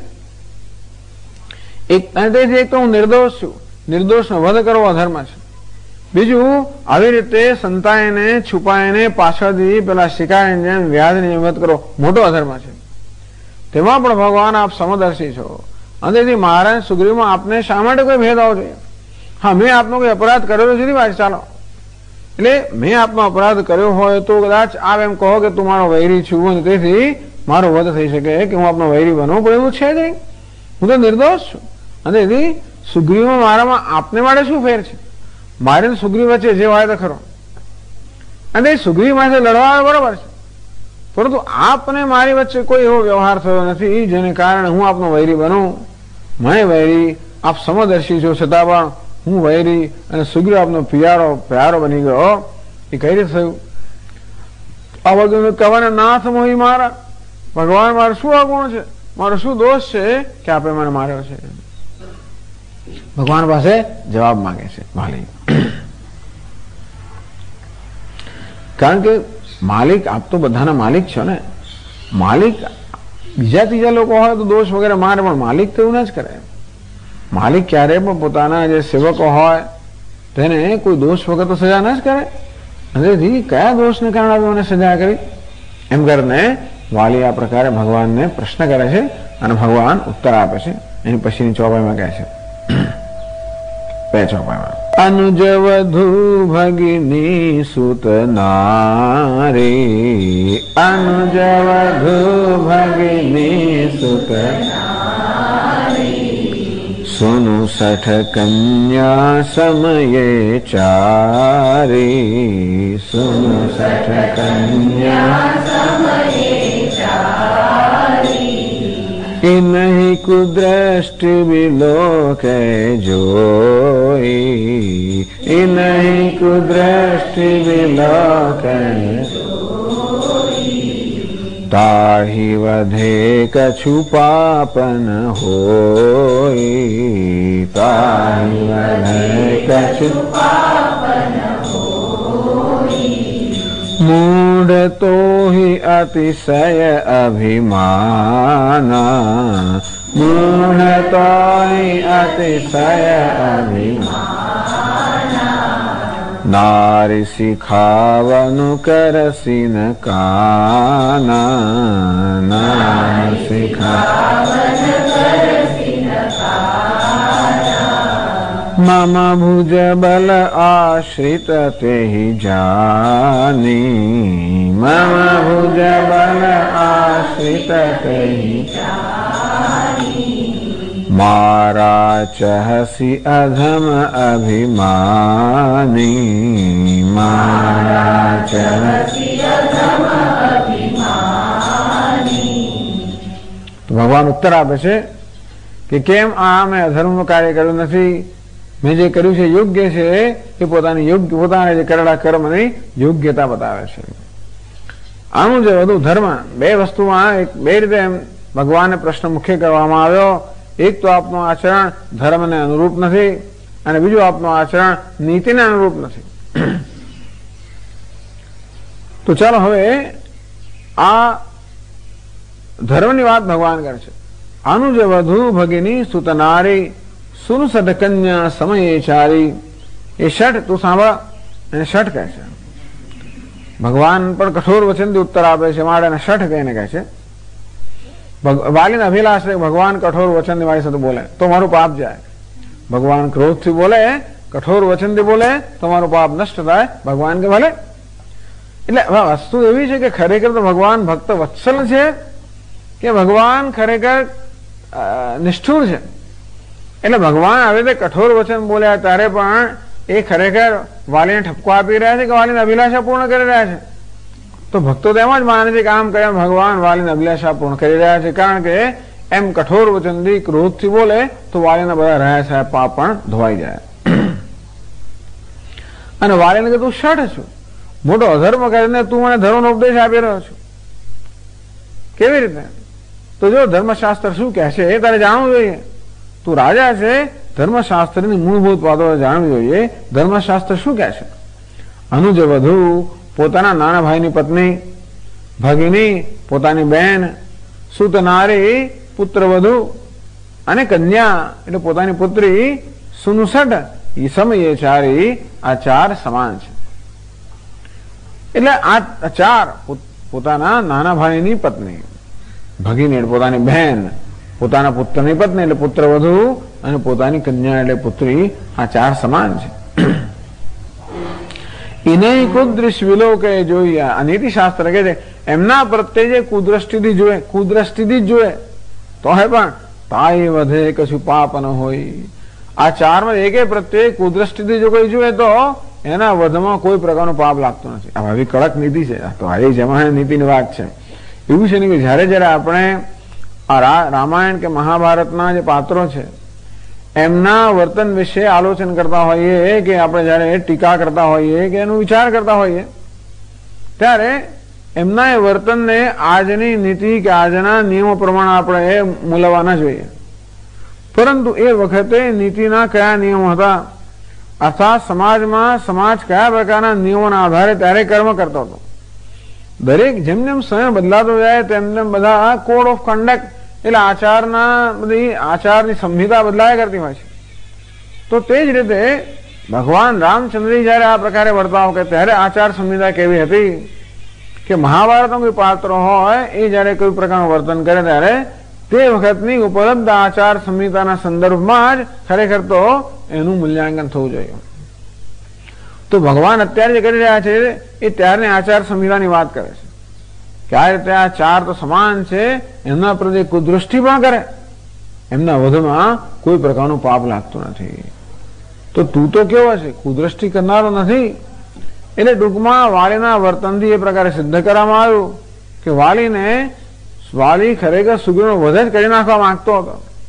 Speaker 2: એક તો હું નિર્દોષ છું, નિર્દોષનો વધ કરવો અધર્મ છે. બીજું આવી રીતે સંતાઈને છુપાઈને પાછળથી પેલા શિકારીની જેમ વ્યાજની વધ કરો, મોટો અધર્મ છે. તેમાં પણ ભગવાન આપ સમદર્શી છો, અને તેથી મહારાજ સુગ્રીવમાં આપને શા માટે કોઈ ભેદ આવવો જોઈએ? હા, મેં આપનો કોઈ અપરાધ કરેલો જુદી વાત, ચાલો, એટલે મેં આપનો અપરાધ કર્યો હોય તો કદાચ આપ એમ કહો કે તું મારો વૈરી છું, અને તેથી મારો વધ થઈ શકે કે હું આપનો વૈરી બનું, પણ એવું છે જ નહીં, હું તો નિર્દોષ છું. અને તેથી સુગ્રીવમાં મારામાં આપને માટે શું ફેર છે? મારે સુગ્રીવ વચ્ચે જે હોય તો ખરો, અને સુગ્રીવ માટે લડવા બરોબર છે, પરંતુ આપને મારી વચ્ચે કોઈ એવો વ્યવહાર થયો નથી જેને કારણે હું આપનો વૈરી બનું. મને વૈરી આપ સમદર્શી છો, છતાં પણ હું વૈરી અને સુગ્રીવ આપનો પ્યારો બની ગયો, એ કઈ રીતે થયું? આ બધું કહેવાને નાથ મોહી મારા, ભગવાન મારો શું અગુણ છે, મારો શું દોષ છે કે આપે મને માર્યો છે? ભગવાન પાસે જવાબ માંગે છે વાલી. કારણ કે માલિક આપ તો બધાના માલિક છો ને. માલિક બીજા ત્રીજા લોકો હોય તો દોષ વગેરે મારે, પણ માલિક તો એવું ન જ કરે. માલિક ક્યારે પણ પોતાના જે સેવકો હોય તેને કોઈ દોષ વગર તો સજા ન જ કરે. તેથી કયા દોષને કારણે મને સજા કરી એમ કરીને વાલી આ પ્રકારે ભગવાનને પ્રશ્ન કરે છે, અને ભગવાન ઉત્તર આપે છે. એની પછીની ચોપાઈમાં કહે છે, અનુજ વધુ ભગિની સુત નારી, અનુજ વધુ ભગિની સુત સુनु સઠ કન્યા સમયે ચારી, સુनु સઠ કન્યા नहीं कुदृष्टि विलोके जोई, नहीं कुदृष्टि विलोके ताहि वधे कछु पापन होई, ताहि वधे कछु मूढ़ तो ही अतिशय अभिमाना, मूढ़ तो ही अतिशय अभिमाना,
Speaker 1: નારી શીખાવનું કરસી ન કાના, નારી મમ ભુજ બલ આશ્રિત તેહિ જાની, મમ ભુજ બલ આશ્રિત તેહિ મારા ચહસી અધમ અભિમાની, મારા ચહસી અધમ અભિમાની. તો ભગવાન ઉત્તર આપે છે કે કેમ આ મેં અધર્મનું કાર્ય કર્યું નથી, મેં જે કર્યું છે યોગ્ય છે, એ પોતાની યોગ્ય પોતાના જે કરેલા કર્મની યોગ્યતા બતાવે છે. આનું જે વધુ ધર્મ બે વસ્તુમાં બે રીતે ભગવાનને પ્રશ્ન મુખ્ય કરવામાં આવ્યો. એક તો આપનું આચરણ ધર્મને અનુરૂપ નથી અને બીજું આપનું આચરણ નીતિને અનુરૂપ નથી. તો ચાલો હવે આ ધર્મની વાત ભગવાન કરે છે. આનું જે વધુ ભગીની સુતનારી સુન સઠ કન્યા સમયે ચારી, એ ષઠ તું સાંભળ એને ષઠ કહે છે. ભગવાન પણ કઠોર વચનથી ઉત્તર આપે છે માટે એને ષઠ કહીને કહે છે. વાલીને અભિલાષ ભગવાન કઠોર વચનની મારી સાથે બોલે તો મારું પાપ જાય. ભગવાન ક્રોધથી બોલે, કઠોર વચનથી બોલે તો મારું પાપ નષ્ટ થાય. ભગવાન કે ભલે. એટલે વસ્તુ એવી છે કે ખરેખર તો ભગવાન ભક્ત વત્સલ છે કે ભગવાન ખરેખર નિષ્ઠુર છે. એટલે ભગવાન આવી રીતે કઠોર વચન બોલ્યા ત્યારે પણ એ ખરેખર વાલીને ઠપકો આપી રહ્યા છે કે વાલીને અભિલાષા પૂર્ણ કરી રહ્યા છે. તો ભક્તો તો એમ જ માને છે કે આમ કર્યા ભગવાન વાલીને અભિલાષા પૂર્ણ કરી રહ્યા છે, કારણ કે એમ કઠોર વચનથી ક્રોધથી બોલે તો વાલીના બધા રહ્યા છે પાપ પણ ધોવાઈ જાય. અને વાલીને કે તું ષઠ છું, મોટો અધર્મ કરીને તું મને ધર્મનો ઉપદેશ આપી રહ્યો છું. કેવી રીતે? તો જો ધર્મશાસ્ત્ર શું કહે છે એ તારે જાણવું જોઈએ. તું રાજા છે, ધર્મશાસ્ત્રની મૂળભૂત વાતો જાણવી જોઈએ. ધર્મશાસ્ત્ર શું કહે છે? અનુજ વધુ પોતાના નાના ભાઈની પત્ની, ભગિની પોતાની બહેન, સુતનારી પુત્ર વધુ અને કન્યા એટલે પોતાની પુત્રી સુનુસઠ એ સમયે ચારી, આ ચાર સમાન છે. એટલે આ ચાર પોતાના નાના ભાઈની પત્ની, ભગિની એટલે પોતાની બહેન, પોતાના પુત્રની પત્ની એટલે પુત્ર વધુ અને પોતાની કન્યા એટલે પુત્રી, આ ચાર સમાન છે. એને કુદ્રશ વિલોકે જોઈએ. આ નીતિશાસ્ત્ર કે છે એમના પ્રત્યે જે કુદ્રષ્ટિથી જોએ, કુદ્રષ્ટિથી જ જોએ તો હે પણ તાય વધે કશું પાપ ન હોય. આ ચારમાં એકે પ્રત્યે કુદ્રષ્ટિથી જો કોઈ જોએ તો એના વધમાં કોઈ પ્રકારનું પાપ લાગતું નથી. આ આવી કડક નીતિ છે. તો આવી જેમાં નીતિની વાત છે. એવું છે ને કે જયારે જયારે આપણે આ રામાયણ કે મહાભારતના જે પાત્રો છે એમના વર્તન વિશે આલોચન કરતા હોઈએ કે આપણે જયારે ટીકા કરતા હોઈએ કે એનો વિચાર કરતા હોઈએ ત્યારે એમના એ વર્તનને આજની નીતિ કે આજના નિયમો પ્રમાણે આપણે મૂલવા ન જોઈએ. પરંતુ એ વખતે નીતિના કયા નિયમો હતા, અર્થાત સમાજમાં સમાજ કયા પ્રકારના નિયમોના આધારે ત્યારે કર્મ કરતો હતો. દરેક જેમ જેમ સમય બદલાતો જાય તેમ તેમ બધા કોડ ઓફ કન્ડક્ટ એટલે બધી આચારની સંહિતા બદલાયા કરતી હોય છે. તો તે જ રીતે ભગવાન રામચંદ્ર જયારે આ પ્રકારે વર્તાવ કરે ત્યારે આચાર સંહિતા કેવી હતી કે મહાભારતનો કોઈ પાત્ર હોય એ જયારે કોઈ પ્રકારનું વર્તન કરે ત્યારે તે વખતની ઉપલબ્ધ આચાર સંહિતાના સંદર્ભમાં જ ખરેખર તો એનું મૂલ્યાંકન થવું જોઈએ. તો ભગવાન અત્યારે જે કરી રહ્યા છે એ ત્યારની આચાર સંહિતાની વાત કરે છે કે આ રીતે આ ચાર તો સમાન છે, એમના પ્રત્યે કુદૃષ્ટિ પણ કરે, એમના વધુમાં કોઈ પ્રકારનું પાપ લાગતું નથી. તો તું તો કેવો છે, કુદૃષ્ટિ કરનારો નથી. એટલે ટૂંકમાં વાલીના વર્તનથી એ પ્રકારે સિદ્ધ કરવામાં આવ્યું કે વાલી ખરેખર સુગ્રીવનો વધ જ કરી નાખવા માંગતો હતો.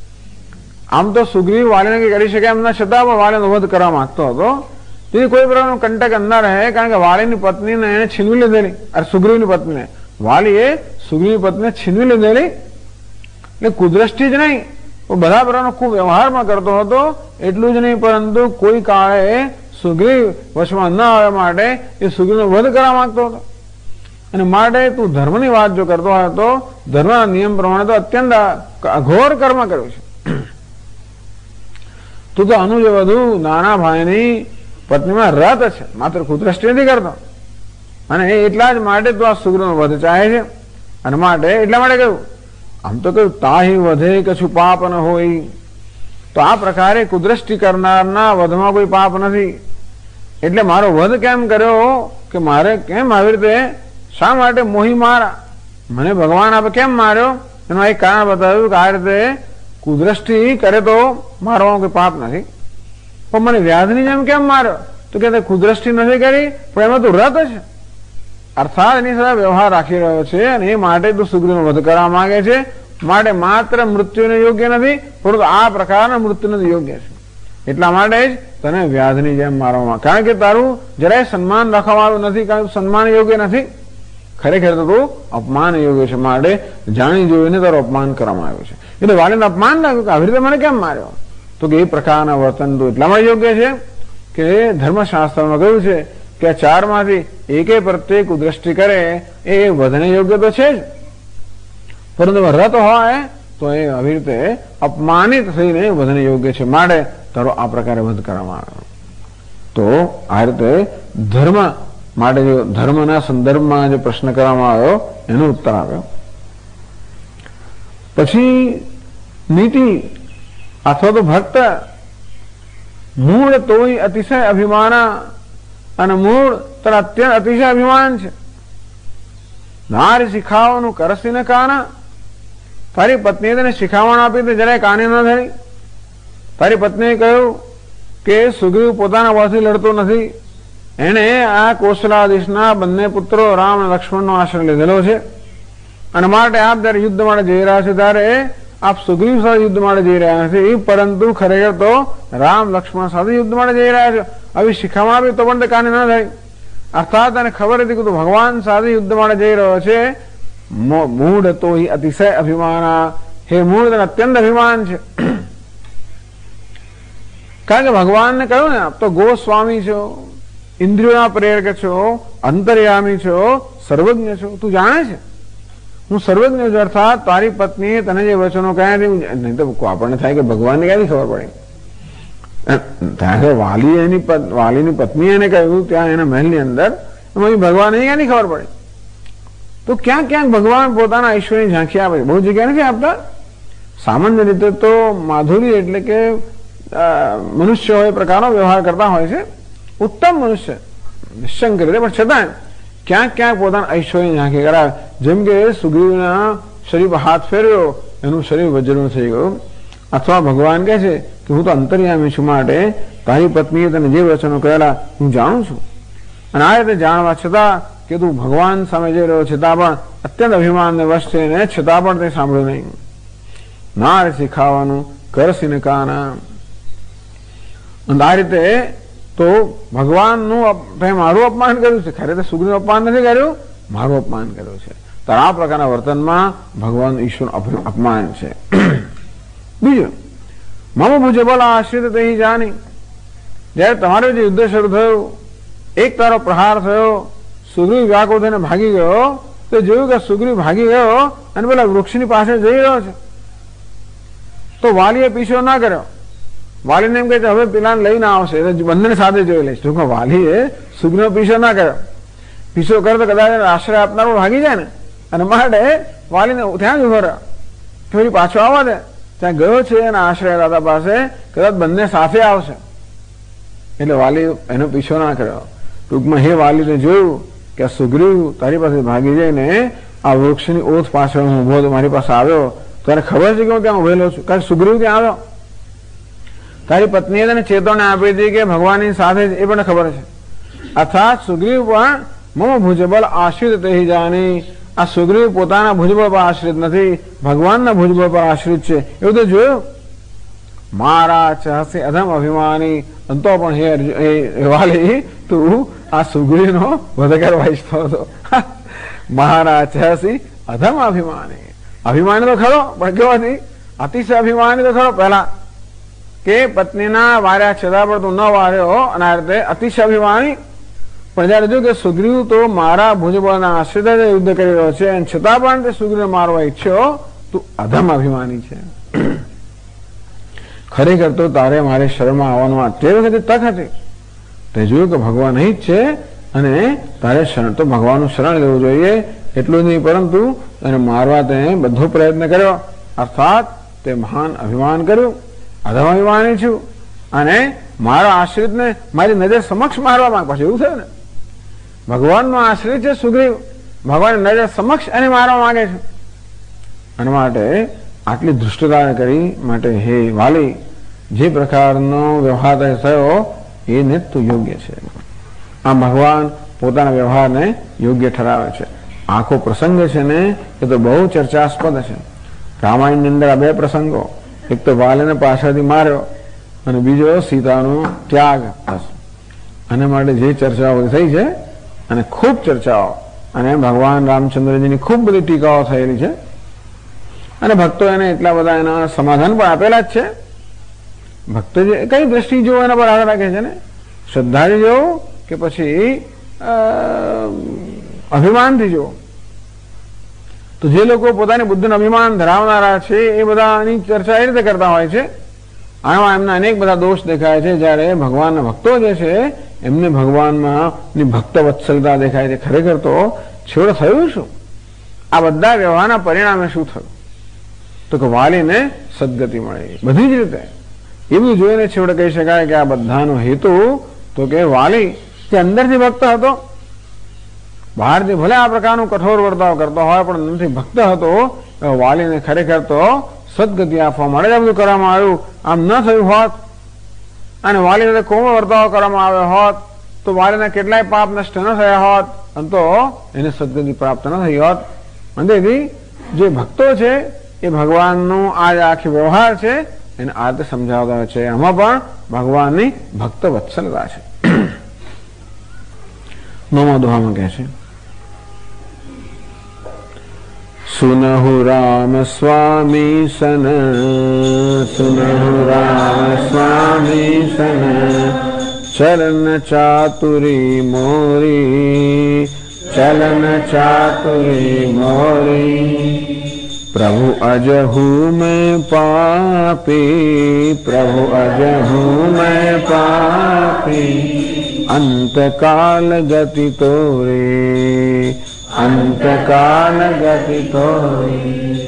Speaker 1: આમ તો સુગ્રીવ વાલીને કઈ કરી શકે એમ ના છતાં પણ વાલીનો વધ કરવા માંગતો હતો. તેથી કોઈ પ્રકારનો કંટક અંદર રહે, કારણ કે વાલીની પત્નીને એને છીનવી લીધેલી, અરે સુગ્રીવની પત્નીને વાલીએ સુગ્રીવની પત્નીને છીનવી લીધેલી. એટલે કુદૃષ્ટિ જ નહીં, બધા પ્રકારનો ખૂબ વ્યવહારમાં કરતો હતો. એટલું જ નહીં પરંતુ કોઈ કાળે સુગ્રીવ વશમાં ન આવવા માટે એ સુગ્રીવનો વધ કરવા માંગતો હતો. અને માટે તું ધર્મની વાત જો કરતો હોય તો ધર્મના નિયમ પ્રમાણે તો અત્યંત અઘોર કર્મ કર્યું છે. તું તો અનુજ વધુ નાના ભાઈની પત્નીમાં રત છે, માત્ર કુદ્રષ્ટિ નથી કરતો. અને એટલા જ માટે તો આ સુગ્રીવનો વધ ચાહે છે. અને માટે એટલા માટે કહ્યું, આમ તો કહ્યું તાહી વધે કશું પાપ ન હોય. તો આ પ્રકારે કુદ્રષ્ટિ કરનારના વધમાં કોઈ પાપ નથી. એટલે મારો વધ કેમ કર્યો કે મારે કેમ આવી રીતે, શા માટે મોહી મારા, મને ભગવાન આપે કેમ માર્યો, એનું એક કારણ બતાવ્યું કે આ રીતે કુદ્રષ્ટિ કરે તો મારવામાં કોઈ પાપ નથી. પણ મને વ્યાધની જેમ કેમ માર્યો, તો કે કુદ્રષ્ટિ નથી કરી પણ એમાં તો રત છે, અર્થાત એની સાથે વ્યવહાર રાખી રહ્યો છે. અને એ માટે તો સુગ્રીવનો વધ કરવા માંગે છે. માટે માત્ર મૃત્યુને યોગ્ય નથી, પરંતુ આ પ્રકારના મૃત્યુને યોગ્ય છે. એટલા માટે જ તને વ્યાધની જેમ મારવામાં, કારણ કે તારું જરાય સન્માન રાખવામાં આવ્યું નથી, કારણ કે સન્માન યોગ્ય નથી, ખરેખર તો તું અપમાન યોગ્ય છે. માટે જાણી જોઈને તારું અપમાન કરવામાં આવ્યું છે. એટલે વાલીને અપમાન લાગ્યું કે આવી રીતે મને કેમ માર્યો, તો કે એ પ્રકારના વર્તન તો એટલામાં યોગ્ય છે કે ધર્મશાસ્ત્રમાં કહ્યું છે કે આ ચારમાંથી એકે પ્રત્યે કુદ્રષ્ટિ કરે એ વધને યોગ્ય તો છે જ, પરંતુ રત હોય તો એ આવી રીતે અપમાનિત થઈને વધને યોગ્ય છે. માટે તારો આ પ્રકારે વધ કરવામાં આવ્યો. તો આ રીતે ધર્મ માટે જો ધર્મના સંદર્ભમાં જે પ્રશ્ન કરવામાં આવ્યો એનો ઉત્તર આવ્યો. પછી નીતિ અથવા તો ભક્ત મૂળ તોય અતિશય અભિમાન, અને મૂળ તર અત્યંત અતિશય અભિમાન છે. નારી શીખાવાનું કરસી ને કાના, તારી પત્નીએ તને શીખામણ આપી તો જરાય કાને ન ધરી. તારી પત્નીએ કહ્યું કે સુગ્રીવ પોતાના વળથી લડતો નથી, એને આ કૌશલાદેશના બંને પુત્રો રામ અને લક્ષ્મણનો આશ્રય લીધેલો છે. અને માટે આપ જયારે યુદ્ધ માટે જઈ રહ્યા છો ત્યારે આપ સુગ્રીવ સાથે યુદ્ધ માટે જઈ રહ્યા નથી, પરંતુ ખરેખર તો રામ લક્ષ્મણ સાથે યુદ્ધ માટે જઈ રહ્યા છો. આવી શીખામણ આપી તો પણ કાને ન થાય. અર્થાત તને ખબર હતી કે તું ભગવાન સાથે યુદ્ધ માટે જઈ રહ્યો છે. મૂળ તો અતિશય અભિમાન, હે મૂળ તને અત્યંત અભિમાન છે. કારણ કે ભગવાનને કહ્યું ને, આપ તો ગોસ્વામી છો, ઇન્દ્રિયોના પ્રેરક છો, અંતર્યામી છો, સર્વજ્ઞ છો, તું જાણે છે હું સર્વજ્ઞ છું. અર્થાત તારી પત્નીએ તને જે વચનો કહ્યા નહીં તો આપણને થાય કે ભગવાનને ક્યાંથી ખબર પડી. ત્યાં વાલીની પત્ની એને કહ્યું ત્યાં એના મહેલની અંદર, ભગવાનને ક્યાંથી ખબર પડી. તો ક્યાંક ક્યાંક ભગવાન પોતાના ઈશ્વરની ઝાંખી આપે છે, બહુ જગ્યા નથી આપતા. સામાન્ય રીતે તો માધુરી એટલે કે મનુષ્યો એ પ્રકારનો વ્યવહાર કરતા હોય છે, ઉત્તમ મનુષ્ય નિશંક રીતે, પણ છતાં ક્યાંક ક્યાંક પોતાના ઐશ્વર્યની ઝાંખી કરાવે. જેમ કે સુગ્રીવના શરીર પર હાથ ફેર્યો, એનું શરીર વજ્રનું થઈ ગયું. અથવા ભગવાન કહે છે કે હું તો અંતર્યામી છું, માટે તારી પત્નીએ તને જે વચનો કહેલા હું જાણું છું. અને આ રીતે જાણવા છતાં કે તું ભગવાન સામે જઈ રહ્યો છતાં પણ અત્યંત અભિમાનને વશ છે ને છતાં પણ તે સાંભળ્યું નહીં. નાર શીખાવાનું કરસીને કાના. આ રીતે તો ભગવાનનું મારું અપમાન કર્યું છે, ખરેખર સુગ્રીવનું અપમાન નથી કર્યું, મારું અપમાન કર્યું છે. તો આ પ્રકારના વર્તનમાં ભગવાન ઈશ્વર અપમાન છે. બીજું, મમ ભુજબલ આશ્રિત તે જાણી, જયારે તમારું જે યુદ્ધ શરૂ થયું, એક તારો પ્રહાર થયો, સુગ્રીવ વ્યાકુળ થઈને ભાગી ગયો, તો જોયું કે સુગ્રીવ ભાગી ગયો અને પેલા વૃક્ષની પાસે જઈ રહ્યો છે. તો વાલીએ પીછો ના કર્યો. વાલીને એમ કહે છે હવે પેલાને લઈને આવશે, બંને સાથે જોઈ લઈશ. ટૂંકમાં વાલીએ સુગ્રીવનો પીછો ના કર્યો. પીછો કરે તો કદાચ આશ્રય આપનારો ભાગી જાય ને, અને માટે વાલીને ત્યાં જ ઉભો રહ્યો, થોડી પાછો આવવા દે. ત્યાં ગયો છે એના આશ્રય દાદા પાસે, કદાચ બંને સાથે આવશે, એટલે વાલી એનો પીછો ના કર્યો. ટૂંકમાં હે વાલીને જોયું કે આ સુગ્રીવ તારી પાસે ભાગી જઈને આ વૃક્ષની ઓથ પાછળ હું ઉભો તો મારી પાસે આવ્યો, તને ખબર છે કે હું ત્યાં ઉભેલો છું, કારણ સુગ્રીવ ત્યાં આવ્યો. તારી પત્નીએ તને ચેતવણી આપી હતી કે ભગવાનની સાથે એ પણ ખબર છે. અર્થાત સુગ્રીવ પણ મમ ભુજબલ આશ્રિત તે જાણી, આ સુગ્રીવ પોતાના ભુજબળ પર આશ્રિત નથી, ભગવાનના ભુજબળ પર આશ્રિત છે. એવું તો જોયું. મારા ચહસી અધમ અભિમાની, તો પણ હે વાલી તું આ સુગ્રીવનો વધ કરવા ઈચ્છતો હતો. મારા ચહસી અધમ અભિમાની, અભિમાની તો ખરો પણ કેવો હતી, અતિશય અભિમાની તો ખરો. પહેલા કે પત્નીના વાર્યા છતાં પણ તું ન વાર્યો, અને આ રીતે અતિશય અભિમાની. પણ જયારે જો કે સુગ્રીવ તો મારા ભુજબળના આશ્રિત યુદ્ધ કરી રહ્યો છે, અને છતાં પણ તે સુગ્રીવ મારવા ઈચ્છ્યો, તું અધમ અભિમાની છે. ખરેખર તો તારે મારે શરણમાં આવવાનું તે વખતે તક હતી, તે જોયું કે ભગવાન અહીં જ છે અને તારે તો ભગવાનનું શરણ લેવું જોઈએ. એટલું જ નહીં પરંતુ એને મારવા તેને બધો પ્રયત્ન કર્યો, અર્થાત તે મહાન અભિમાન કર્યું, અધમ અભિમાની છું અને મારા આશ્રિતને મારી નજર સમક્ષ મારવા માંગ. પછી એવું થયું ને, ભગવાનનો આશ્રિત છે સુગ્રીવ, ભગવાન નજર સમક્ષ એને મારવા માંગે છે. અને માટે આટલી ધૃષ્ટતા કરી માટે હે વાલી, જે પ્રકારનો વ્યવહાર થયો એ નેતું યોગ્ય છે. આમ ભગવાન પોતાના વ્યવહારને યોગ્ય ઠરાવે છે. આખો પ્રસંગ છે ને એ તો બહુ ચર્ચાસ્પદ છે. રામાયણની અંદર આ બે પ્રસંગો, એક તો વાલીને પાછળથી માર્યો અને બીજો સીતાનો ત્યાગ. અને માટે જે ચર્ચાઓ થઈ છે અને ખૂબ ચર્ચાઓ અને ભગવાન રામચંદ્રજીની ખૂબ બધી ટીકાઓ થયેલી છે અને ભક્તો એને એટલા બધા એના સમાધાન પણ આપેલા જ છે. ભક્તો જે કઈ દ્રષ્ટિ જોવો એના પર આધાર રાખે છે ને, શ્રદ્ધાથી જોવો કે પછી અભિમાનથી જોવો. તો જે લોકો પોતાની બુદ્ધિનું અભિમાન ધરાવનારા છે એ બધાની ચર્ચા એ રીતે કરતા હોય છે. આમાં એમના અનેક બધા દોષ દેખાય છે. જ્યારે ભગવાનના ભક્તો જે છે એમને ભગવાનમાં ભક્ત વત્સલતા દેખાય છે. ખરેખર તો છેવટે થયું શું? આ બધા વ્યવહારના પરિણામે શું થયું? તો કે વાલીને સદગતિ મળે. બધી જ રીતે એવું જોઈને છેવટે કહી શકાય કે આ બધાનો હેતુ તો કે વાલી જે અંદરથી ભક્ત હતો, બહારથી ભલે આ પ્રકારનું કઠોર વર્તાવ કરતો હોય પણ અંદરથી ભક્ત હતો, વાલીને ખરેખર તો સદગતિ આપવા માટે આ બધું કરવામાં આવ્યું. આમ ન થયું હોત અને વાલી સાથે કોમળ વર્તાવ કરવામાં આવ્યો હોત તો વાલીના કેટલાય પાપ નષ્ટ ન થયા હોત અને તો એને સદગતિ પ્રાપ્ત ન થઈ હોત. અંતેથી જે ભક્તો છે એ ભગવાનનો આ આખી વ્યવહાર છે એને આ રીતે સમજાવતા હોય છે. આમાં પણ ભગવાનની ભક્ત વત્સલતા છે. નવમા દોહામાં કહે છે, સુનહુ રામ સ્વામી સન, સુનહુ રામ સ્વામી સન, ચલન ચાતુરી મોરી, ચલન ચાતુરી મોરી. પ્રભુ અજહુ મેં પાપી, પ્રભુ અજહુ મેં પાપી, અંતકાલ ગતિ તોરે, અંતકાલ ગતિ તોરે.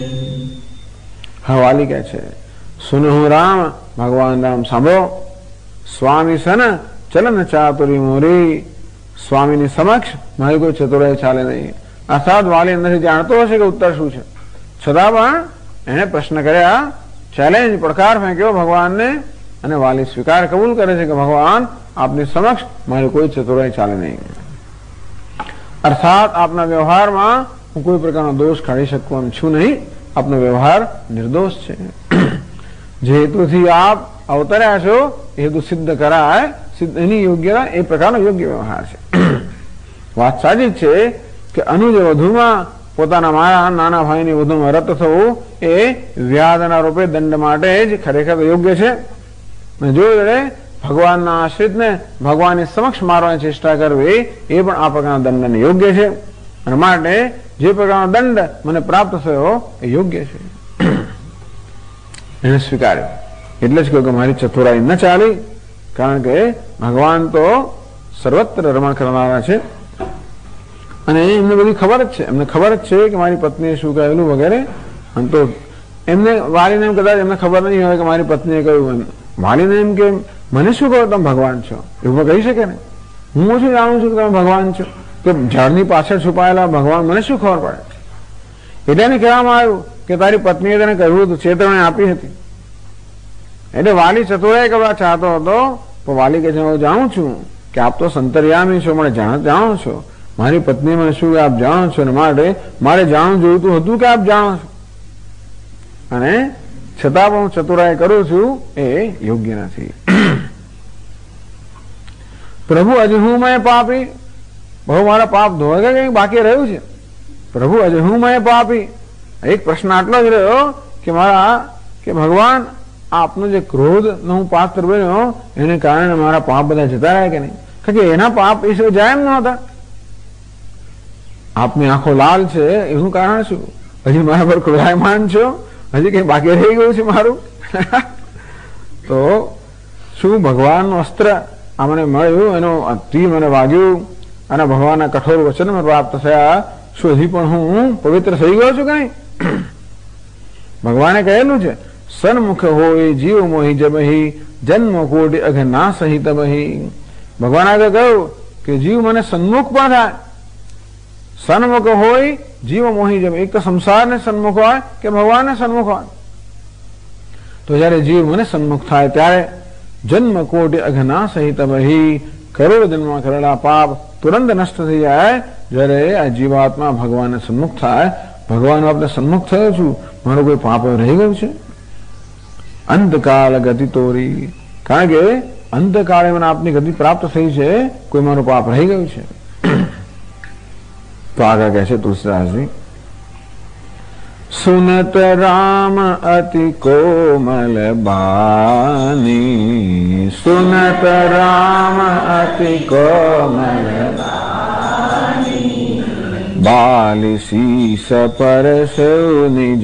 Speaker 1: હવાલી કહે છે, સુનહુ રામ, ભગવાન રામ સાંભળો, સ્વામી સન ચલન ચાતુરી મોરી, સ્વામીની સમક્ષ મારી કોઈ ચતુરાઈ ચાલે નહીં. અર્થાત વાલી અંદરથી જાણતો હશે કે ઉત્તર શું છે, છતાં પણ એને પ્રશ્ન કર્યા, ચેલેન્જ પડકાર ફેંક્યો ભગવાનને અને વાલી સ્વીકાર કબૂલ કરે છે કે ભગવાન આપની સમક્ષ મારી કોઈ ચતુરાઈ ચાલે નહીં. અર્થાત આપના વ્યવહારમાં હું કોઈ પ્રકારનો દોષ કાઢી શકું એમ છું નહીં. આપનો વ્યવહાર નિર્દોષ છે. જે હેતુથી આપ અવતર્યા છો એ હેતુ સિદ્ધ કરાય, એની યોગ્યતા એ પ્રકારનો યોગ્ય વ્યવહાર છે. વાત સાચી છે કે અનુજ વધુમાં પોતાના મારા નાના ભાઈની વધુમાં રત થવું એ વ્યાજના રૂપે દંડ માટે જ ખરેખર યોગ્ય છે. જો ભગવાનના આશ્રિતને ભગવાનની સમક્ષ મારવાની ચેષ્ટા કરવી એ પણ આ પ્રકારના દંડને યોગ્ય છે. અને માટે જે પ્રકારનો દંડ મને પ્રાપ્ત થયો એ યોગ્ય છે. એને સ્વીકાર્યો. એટલે જ કહ્યું કે મારી ચતુરાઈ ન ચાલી, કારણ કે ભગવાન તો સર્વત્ર રમણ કરનારા છે અને એમને બધી ખબર જ છે. એમને ખબર જ છે કે મારી પત્નીએ શું કહેલું વગેરે. અને તો એમને વાલીને એમ કદાચ એમને ખબર નહીં હોય કે મારી પત્નીએ કહ્યું, એમ વાલીને એમ કે મને શું કહો તમે ભગવાન છો, એવું કહી શકે ને. હું ઓછું જાણું છું કે તમે ભગવાન છો, કે ઝાડની પાછળ છુપાયેલા ભગવાન મને શું ખબર પડે. એટલે એને કહેવામાં આવ્યું કે તારી પત્નીએ તને કહ્યું હતું, ચેતવણી આપી હતી. એટલે વાલી ચતુરાઈ કરવા ચાહતો હતો, પણ વાલી કહે છે હું જાણું છું કે આપ તો સંતર્યામી છો, મને જાણો છો, મારી પત્ની મને શું આપ જાણો છો, ને માટે મારે જાણવું જોઈતું હતું કે આપ જાણો છો, અને છતાં પણ હું ચતુરાઈ કરું છું એ યોગ્ય નથી. પ્રભુ અજહુ મેં પાપી, બહુ મારા પાપ ધોવા ગયા કંઈક બાકી રહ્યું છે. પ્રભુ અજહુ મેં પાપી, એક પ્રશ્ન આટલો જ રહ્યો કે મારા કે ભગવાન આપનો જે ક્રોધ નો હું પાત્ર બન્યો એને કારણે મારા પાપ બધા જતા રહ્યા કે નહીં. કારણ કે એના પાપ એ શું જાય એમ નહોતા. આપની આંખો લાલ છે એનું કારણ શું? હજી મારા પર ક્રોધાયમાન છો, હજી કઈ બાકી રહી ગયું છે મારું. તો શું ભગવાનનું અસ્ત્ર આ મને મળ્યું, એનો તીર મને વાગ્યું અને ભગવાનના કઠોર વચન મને પ્રાપ્ત થયા, શું હજી પણ હું પવિત્ર થઈ ગયો છું કઈ? ભગવાને કહેલું છે, સન્મુખ હોય જીવ મોહી જબહી જન્મ કોટી અઘ ના સહિત બહી. ભગવાન આગળ કહ્યું કે જીવ મને સન્મુખ પણ થાય. સન્મુખ હોય જીવ મોહી જબ, એક તો સંસારને સન્મુખ હોય કે ભગવાનને સન્મુખ હોય. તો જયારે જીવ મને સન્મુખ થાય ત્યારે જન્મ કોટી અઘ ના સહિત બહી, કરોડ જન્મ કરેલા પાપ તુરંત નષ્ટ થઈ જાય. જયારે આ જીવાત્મા ભગવાનને સન્મુખ થાય, ભગવાન આપણે સન્મુખ થયો છું, મારું કોઈ પાપ રહી ગયું છે? અંતકાળ ગતિ તોરી, કારણ કે અંતકાળે મને આપની ગતિ પ્રાપ્ત થઈ છે, કોઈ મારું પાપ રહી ગયું છે? તો આગળ કહે છે તુલસીદાસજી, સુનત રામ અતિ કોમલ બાની, સુનત રામ અતિ કોમલ બાલી, શીશ પર સૌ નિજ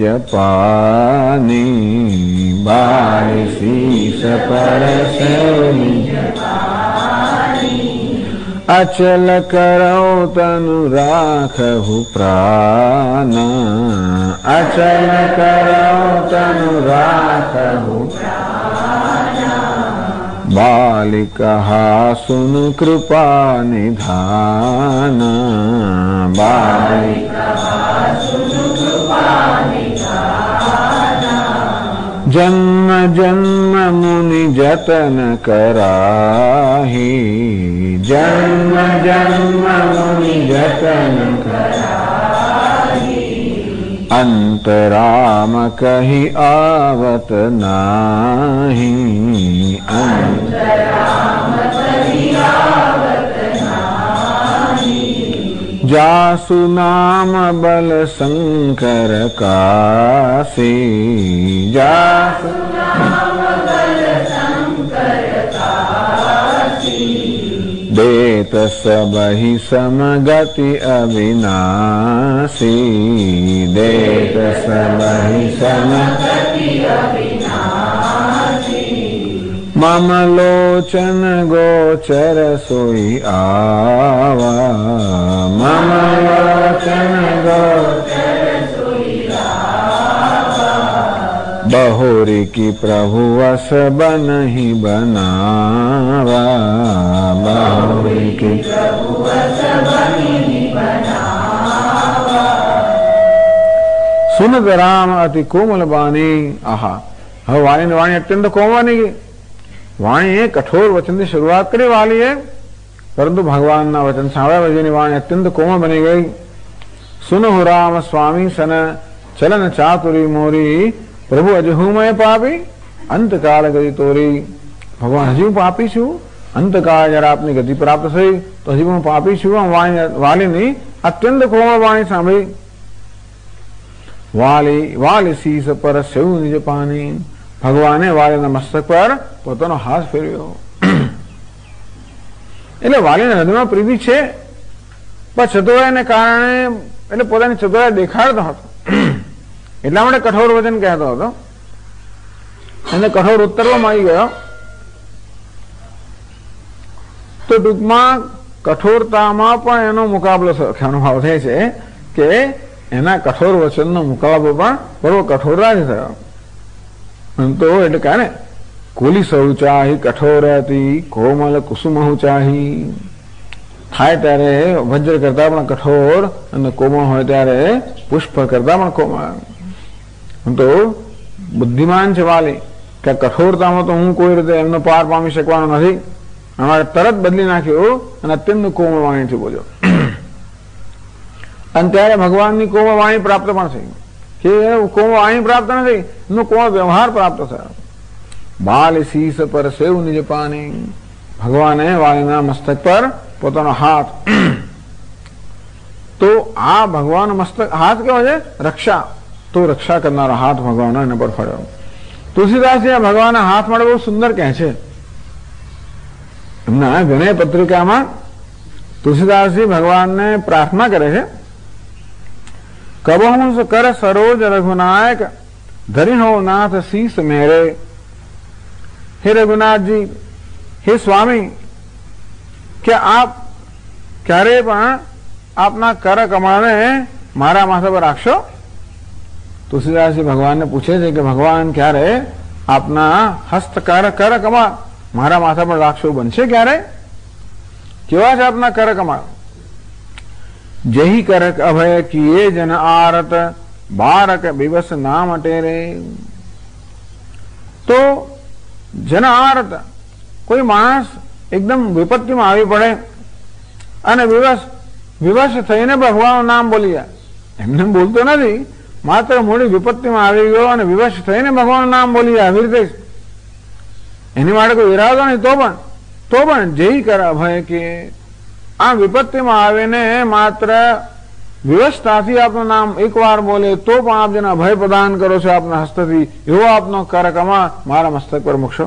Speaker 1: પાની, બાલી શીશ પર સૌ નિજ પાની, અચલ કરો તનુ રાખહુ પ્રાણ, અચલ કરો તનુ રાખહુ પ્રાણ, બાલી કહા સુન કૃપા નિધાન, બાલી કહા સુન કૃપા નિધાન, જન્મ જન્મ મુનિ જતન કરાહી, જન્મ જન્મ મુનિ જતન કરાહી, અંતરામ કહી આવત નાહી, અંતરામ કહી આવત નાહી, જાસુ નામ બલ શંકર કાશી, જાસુ નામ બલ શંકર કાશી, દેત સબહી સમગતિ અવિનાશી, દેત સબહી સમગતિ અવિનાશી, મમ લોચન ગોચર સોઈ આવા, મમ લોચન ગોચર સોઈ આવા, બહોરી કી પ્રભુ વસ બનહી બનાવા, બહોરી કી પ્રભુ વસ બનહી બનાવા, સુનત રામ અતિ કોમલ બાની. આહા, હવે વાણીની વાણી અત્યંત કોમળની ગઈ. વાણીએ કઠોર વચનથી શરૂઆત કરી વાલીએ, પરંતુ ભગવાનના વચન સાંભળ્યા પછીની વાણી અત્યંત કોમળ બની ગઈ. સુનહુ રામ સ્વામી સન ચલન ચાતુરી મોરી, પ્રભુ અજહુમય પાપી અંતકાળ ગતિ તોરી. ભગવાન હજી હું પાપી છું, અંતકાળ જયારે આપની ગતિ પ્રાપ્ત થઈ તો હજી હું પાપી છું. વાલીની અત્યંત કોમળ વાણી સાંભળી. વાલી વાલી શીશ પર સેવ નિજ પાની, ભગવાને વાલીના મસ્તક પર પોતાનો હાથ ફેરવ્યો. એટલે વાલીના હૃદયમાં પ્રીતિ છે, પણ ચતુરાઈને કારણે એટલે પોતાની ચતુરાઈ દેખાડતો હતો, એટલા માટે કઠોર વચન કહેતો હતો. એને કઠોર ઉત્તરમાં આવી ગયો. તો ટૂંકમાં કઠોરતામાં પણ એનો મુકાબલો અનુભવ થાય છે કે એના કઠોર વચનનો મુકાબલો પણ બરોબર કઠોરતાથી થયો. તો એટલે કહે ને, કુલી સૌ ચાહી કઠોર હતી કોમલ કુસુમ ચાહી. થાય ત્યારે વજ્ર કરતા પણ કઠોર અને કોમળ હોય ત્યારે પુષ્પ કરતા પણ કોમળ. તો બુદ્ધિમાન છે વાલી કે કઠોરતામાં તો હું કોઈ રીતે એમનો પાર પામી શકવાનો નથી. અમારે તરત બદલી નાખ્યું અને અત્યંત કોમળ વાણીથી બોલ્યો. અને ત્યારે ભગવાનની કોમળ વાણી પ્રાપ્ત પણ થઈ. કે કોમળ વાણી પ્રાપ્ત નથી, એનો કોમળ વ્યવહાર પ્રાપ્ત થયો. બાલ શીશ પર સેવ નિજ પાની, ભગવાને વાલીના મસ્તક પર પોતાનો હાથ. તો આ ભગવાન મસ્તક હાથ કેવો છે? રક્ષા. તો રક્ષા કરનારો હાથ ભગવાન એના પર ફર્યો. તુલસીદાસજી ભગવાનના હાથ માટે બહુ સુંદર કહે છે. એમના વિનય પત્રિકામાં તુલસીદાસજી ભગવાનને પ્રાર્થના કરે છે, કબહુંસ કર સરોજ રઘુનાયક ધરી હો નાથ શીશ મેરે. હે રઘુનાથજી, હે સ્વામી, કે આપ ક્યારે પણ આપના કર કમળને મારા માથા પર રાખશો? તુલસીદાસજી ભગવાનને પૂછે છે કે ભગવાન ક્યારે આપના હસ્ત કર કમળ મારા માથા પર રાખશો? બનશે ક્યારે? કેવા છે આપના કર કમળ? જહી કર અભય કિએ જન આરત બારક દિવસ નામ ટેરે. તો જન આરત, કોઈ માણસ એકદમ વિપત્તિમાં આવી પડે અને વિવશ થઈને ભગવાનનું નામ બોલી જાય. એમને બોલતો નથી, માત્ર મોડી વિપત્તિમાં આવી ગયો અને વિવશ થઈને ભગવાનનું નામ બોલી જાય. આવી રીતે એની માટે કોઈ ઈરાદો નહીં, તો પણ જય કર અભય કે આ વિપત્તિમાં આવીને માત્ર વિવશતાથી આપનું નામ એકવાર બોલે તો પણ આપ જેને અભય પ્રદાન કરો છો આપના હસ્તથી, એવો આપનો કર કમળ મારા મસ્તક પર મૂકશો.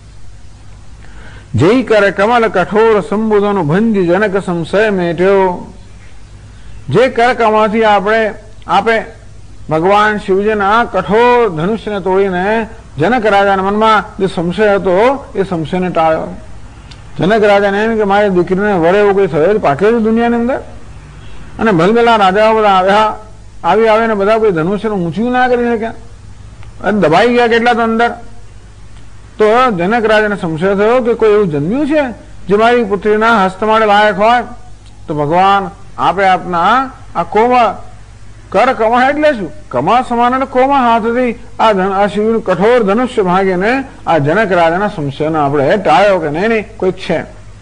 Speaker 1: જય કર કમલ કઠોર સંબુધોનું ભંજી જનક સંશય મેટ્યો. જે કર કમળથી આપે ભગવાન શિવજીના કઠોર ધનુષ્યને તોડીને જનક રાજાના મનમાં જે સંશય હતો એ સંશયને ટાળ્યો. જનક રાજાને એમ કે મારી દીકરીને વરે એવું કઈ થયું પાકેલું દુનિયાની અંદર, અને ભલભલા રાજાઓ બધા આવીને બધા કોઈ ધનુષ્યનું ઊંચું ના કરી શક્યા, અને દબાઈ ગયા કેટલા તો અંદર. તો જનક રાજાને સંશય થયો કે કોઈ એવું જન્મ્યું છે જે મારી પુત્રીના હસ્ત માટે લાયક હોય. તો ભગવાન આપે આપના આ કોમળ કર કમળ એટલે શું? કમળ સમાન કોમળ હાથથી આ શિવનું કઠોર ધનુષ્ય ભાગીને આ જનક રાજાના સંશયનો આપણે ટાળ્યો કે નહીં કોઈ છે.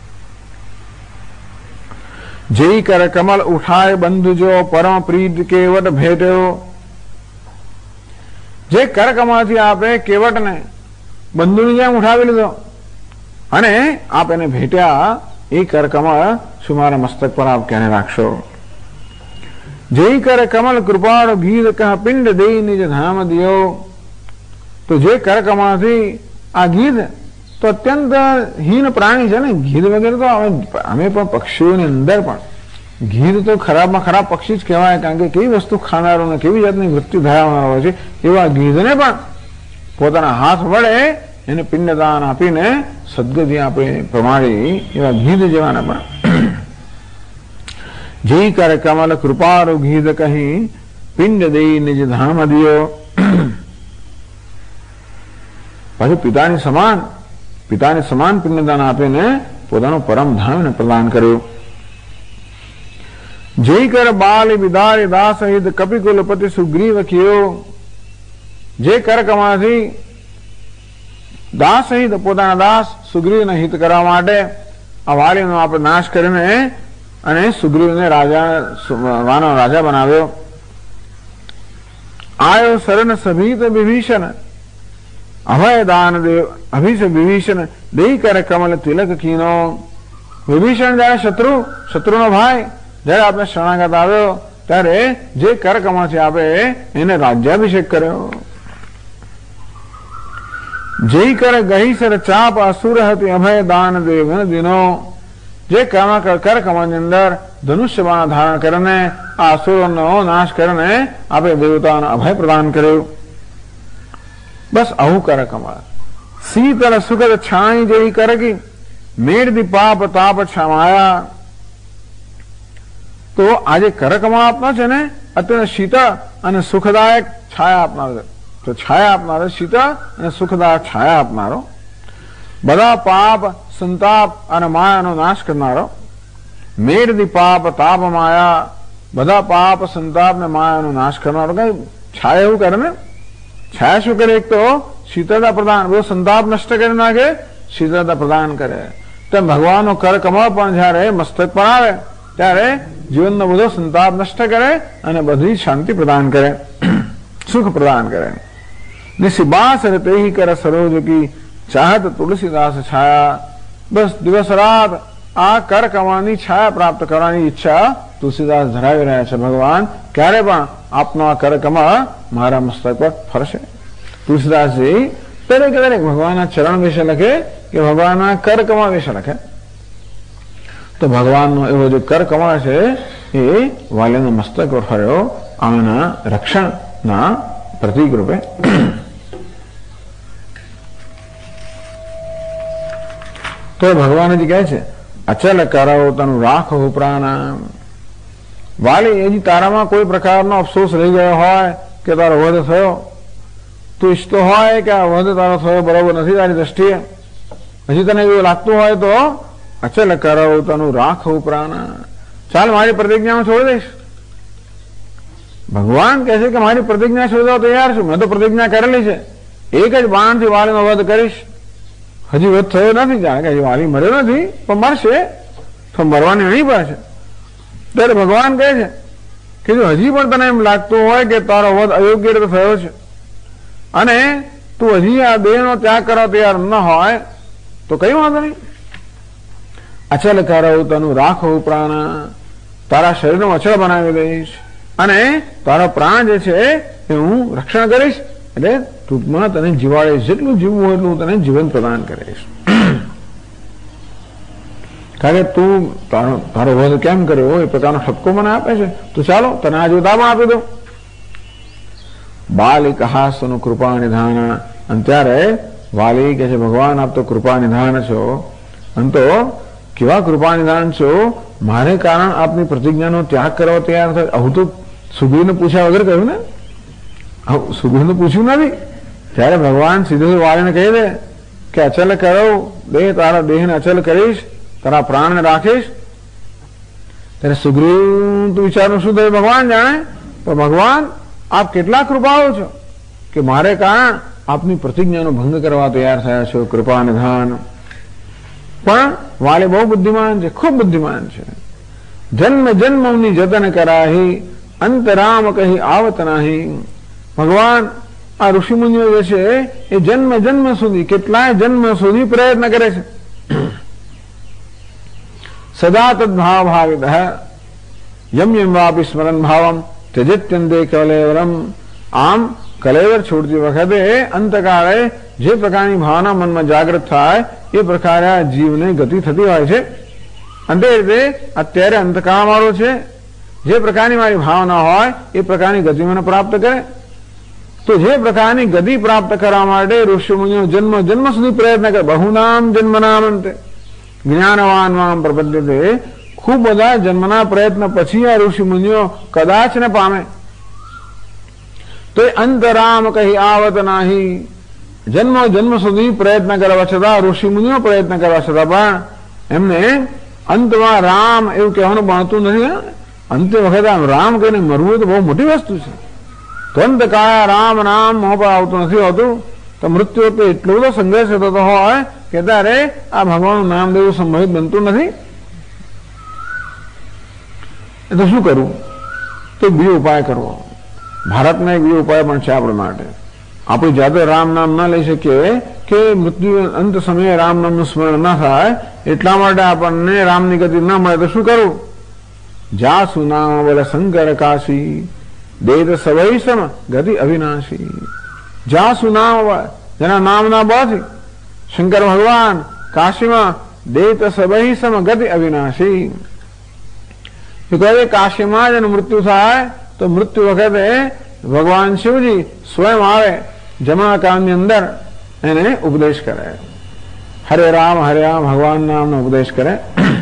Speaker 1: જય કર કમલ ઉઠાય બંધુ જો પરમ પ્રીત કેવટ ભેટ્યો. જે કર કમળથી આપણે કેવટને બંધુની જેમ ઉઠાવી લીધો અને આપ એને ભેટ્યા, એ કર કમળ શું મારા મસ્તક પર આપ ક્યારે રાખશો? જય કર કમલ કૃપાળ ગીધ કહ પિંડ દઈ નિજ ધામ દિયો. તો જે કર કમળથી આ ગીધ તો અત્યંત હીન પ્રાણી છે ને, ગીધ વગેરે તો અમે પણ પક્ષીઓની અંદર પણ ગીધ તો ખરાબમાં ખરાબ પક્ષી જ કહેવાય, કારણ કે કેવી વસ્તુ ખાનારો ને કેવી જાતની મૃત્યુ ધરાવનારો હોય છે. એવા ગીધને પણ પોતાના હાથ વડે એને પિંડદાન આપીને સદગતિ આપણે પ્રમાણી એવા ગીધ જેવાને પણ જય કર કમલ કૃપાળુ ગીધ કહી પિંડ દઈ નિજ ધામ દિયો. પછી પિતાની સમાન પિંડદાન આપીને પોતાનું પરમ ધામને પ્રદાન કર્યું. જય કર બાલ બિદારી દાસ હિત કપિકુલપતિ સુગ્રીવ કિયો. જે કર કમળથી દાસ હિત પોતાના દાસ સુગ્રીવને હિત કરવા માટે આ વાલીનો આપણે નાશ કરીને અને સુગ્રીવને વાનર રાજા બનાવ્યો. આયો શરણ સભીત વિભીષણ અભય દાન દેવ અભિષ વિભીષણ દઈ કર કમલ તિલક કીનો. વિભીષણ જયારે શત્રુનો ભાઈ જયારે આપણે શરણાગત આવ્યો ત્યારે જે કર કમળથી આપે એને રાજ્યાભિષેક કર્યો. જય કર ગહીસર ચાપ અસુર હતી અભય દાન દેવ દિનો. જે કર કમળની અંદર ધનુષ્ય બાણ ધારણ કરીને આ અસુરોનો નાશ કરીને આપણે દેવતાઓને અભય પ્રદાન કર્યું. બસ આવું કર કમળ. શીતળ સુખદ છાણી જેવી કરકી મેળદી પાપ તાપ છમાયા. તો આજે કર કમળ આપનાર છે ને અત્યંત શીતળ અને સુખદાયક છાયા આપનાર છે. તો છાયા આપનારો શીતળ અને સુખદાયક છાયા આપનારો, બધા પાપ સંતાપ અને માયાનો નાશ કરનારો. મેળદી પાપ તાપ માયા, બધા પાપ સંતાપ ને માયાનો નાશ કરનારો. કઈ છાયા એવું કરે ને, છાયા શું કરે? એક તો શીતળતા પ્રદાન, બધો સંતાપ નષ્ટ કરી નાખે, શીતળતા પ્રદાન કરે. તેમ ભગવાનનો કર કમળ પણ જયારે મસ્તક પર આવે ત્યારે જીવનનો બધો સંતાપ નષ્ટ કરે અને બધી શાંતિ પ્રદાન કરે, સુખ પ્રદાન કરે. નિશિબાસ રતે કર સરોજ કી ચાહત તુલસીદાસ છાયા. બસ દિવસ રાત આ કર કમળની છાયા પ્રાપ્ત કરવાની ઈચ્છા તુલસીદાસ ધરાવી રહ્યા છે. ભગવાન ક્યારે પણ આપનો આ કર કમળ મારા મસ્તક પર ફરશે. તુલસીદાસજી દરેક ભગવાનના ચરણ વિશે લખે કે ભગવાનના કર કમળ વિશે લખે. તો ભગવાનનો એવો જે કર કમળ છે એ વાલીના મસ્તક પર ફર્યો આમના રક્ષણના પ્રતીક રૂપે. તો ભગવાનજી કહે છે અચલ કરો તનું રાખો પ્રાણ. વાલી, હજી તારામાં કોઈ પ્રકારનો અફસોસ રહી ગયો હોય કે તારો વધ થયો, તું ઈચ્છતો હોય કે આ વધ તારો થયો બરોબર નથી તારી દ્રષ્ટિએ, હજી તને એવું લાગતું હોય તો અચલ કરો તનું રાખો પ્રાણ. ચાલ, મારી પ્રતિજ્ઞામાં છોડી દઈશ. ભગવાન કહે છે કે મારી પ્રતિજ્ઞા છોડવા તૈયાર છું, મેં તો પ્રતિજ્ઞા કરેલી છે, એક જ બાણથી વાલીનો વધ કરીશ. હજી વધ થયો નથી, જાણે કે હજી વાલી મર્યો નથી, પણ મરશે તો મરવાની નહીં પડશે. ત્યારે ભગવાન કહે છે કે જો હજી પણ તને એમ લાગતું હોય કે તારો વધ અયોગ્ય રીતે થયો છે અને તું હજી આ દેહનો ત્યાગ કરવા તૈયાર ન હોય તો કઈ વાંધો નહીં. અચલ કરો તનું રાખો પ્રાણ. તારા શરીરનો અચળ બનાવી દઈશ અને તારો પ્રાણ જે છે એ હું રક્ષણ કરીશ. એટલે ટૂંકમાં તને જીવાડીશ, જેટલું જીવવું હોય એટલું તને જીવન પ્રદાન કરીશ. કારણ કે તું તારો વધ કેમ કર્યો એ પ્રકારનો ઠપકો મને આપે છે, તો ચાલો તને આ જોતા આપી દો. બાલિક હાસનું કૃપા નિધાન. અને ત્યારે વાલી કે છે ભગવાન આપ તો કૃપા નિધાન છો, અને તો કેવા કૃપા નિધાન છો, મારે કારણ આપની પ્રતિજ્ઞાનો ત્યાગ કરવા તૈયાર થાય. આવું તો સુગ્રીવને પૂછ્યા વગર કહ્યું ને, સુગ્રીવને પૂછ્યું નથી. ત્યારે ભગવાન સીધું વાલીને કહી દે કે અચલ કરો દેહ, તારા દેહને અચલ કરીશ, તારા પ્રાણને રાખીશ. ત્યારે સુગ્રીવ તું વિચારનું શું થયું ભગવાન જાણે, પણ ભગવાન આપ કેટલા કૃપાળુ છો કે મારે કારણ આપની પ્રતિજ્ઞાનો ભંગ કરવા તૈયાર થયા છો, કૃપા નિધાન. પણ વાલી બહુ બુદ્ધિમાન છે, ખૂબ બુદ્ધિમાન છે. જન્મ જન્મની જતન કરાહી, અંતરામ કહી આવત નાહી. ભગવાન આ ઋષિમુનિઓ જે છે એ જન્મ જન્મ સુધી, કેટલાય જન્મ સુધી પ્રયત્ન કરે છે. સદા તદ્ભાવ ભાવિદ યમ યમ વાપી સ્મરણ ભાવમ ત્યજત્યંતે કલેવરમ. આમ કલેવર છોડતી વખતે અંતકાળે જે પ્રકારની ભાવના મનમાં જાગૃત થાય એ પ્રકારે આ જીવને ગતિ થતી હોય છે. અને તે રીતે અત્યારે અંતકાળ મારો છે, જે પ્રકારની મારી ભાવના હોય એ પ્રકારની ગતિ મને પ્રાપ્ત કરે. તો જે પ્રકારની ગતિ પ્રાપ્ત કરવા માટે ઋષિમુનિઓ જન્મ જન્મ સુધી પ્રયત્ન કરે. બહુનામ જન્મનામ અંતે જ્ઞાનવાન મામ પ્રપદ્યતે. ખૂબ બધા જન્મના પ્રયત્ન પછી આ ઋષિમુનિઓ કદાચ ને પામે. તો એ અંતરામ કહી આવત નાહી. જન્મ જન્મ સુધી પ્રયત્ન કરવા છતાં, ઋષિમુનિઓ પ્રયત્ન કરવા છતાં પણ એમને અંતમાં રામ એવું કહેવાનું બનતું નથી. અંતે વખતે આમ રામ કહીને મરવું તો બહુ મોટી વસ્તુ છે. તો અંતકાળ રામ નામ મોં પર આવતું નથી હોતું. તો મૃત્યુ વખતે એટલો બધો સંઘર્ષ થતો હોય કે ત્યારે આ ભગવાનનું નામ દેવું સંભવિત બનતું નથી. એ તો શું કરવું? તો બીજો ઉપાય કરવો. ભારતમાં એક બીજો ઉપાય પણ છે આપણા માટે. આપણે જાતે રામ નામ ના લઈ શકીએ કે મૃત્યુ અંત સમયે રામ નામનું સ્મરણ ના થાય, એટલા માટે આપણને રામની ગતિ ના મળે તો શું કરવું? જા સુનામ બોલે શંકર કાશી દેત સવૈ સમ ગતિ અવિનાશી. જા સુનામ જેના નામના બળથી શંકર ભગવાન કાશીમાં દેત સવૈ સમ ગતિ અવિનાશી. કાશીમાં જ એનું મૃત્યુ થાય તો મૃત્યુ વખતે ભગવાન શિવજી સ્વયં આવે, જમણા કાળની અંદર એને ઉપદેશ કરે. હરે રામ ભગવાન નામનો ઉપદેશ કરે.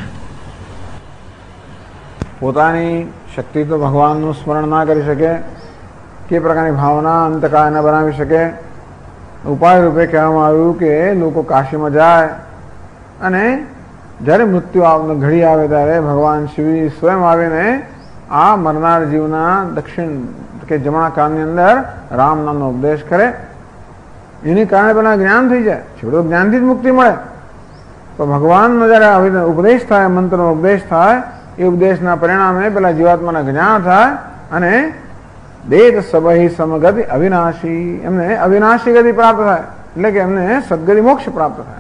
Speaker 1: પોતાની શક્તિ તો ભગવાનનું સ્મરણ ના કરી શકે, કે પ્રકારની ભાવના અંતકાળ ન બનાવી શકે. ઉપાય રૂપે કહેવામાં આવ્યું કે લોકો કાશીમાં જાય અને જ્યારે મૃત્યુ ઘડી આવે ત્યારે ભગવાન શિવજી સ્વયં આવીને આ મરનાર જીવના દક્ષિણ કે જમણા કાળની અંદર રામ નામનો ઉપદેશ કરે. એને કારણે પેલા જ્ઞાન થઈ જાય. છેવટો જ્ઞાનથી જ મુક્તિ મળે. તો ભગવાનનો જયારે ઉપદેશ થાય, મંત્રનો ઉપદેશ થાય, એ ઉપદેશના પરિણામે પેલા જીવાત્માના જ્ઞાન થાય અને દેત સબહી સમગતિ અવિનાશી, એમને અવિનાશી ગતિ પ્રાપ્ત થાય. એટલે કે એમને સદગતિ મોક્ષ પ્રાપ્ત થાય.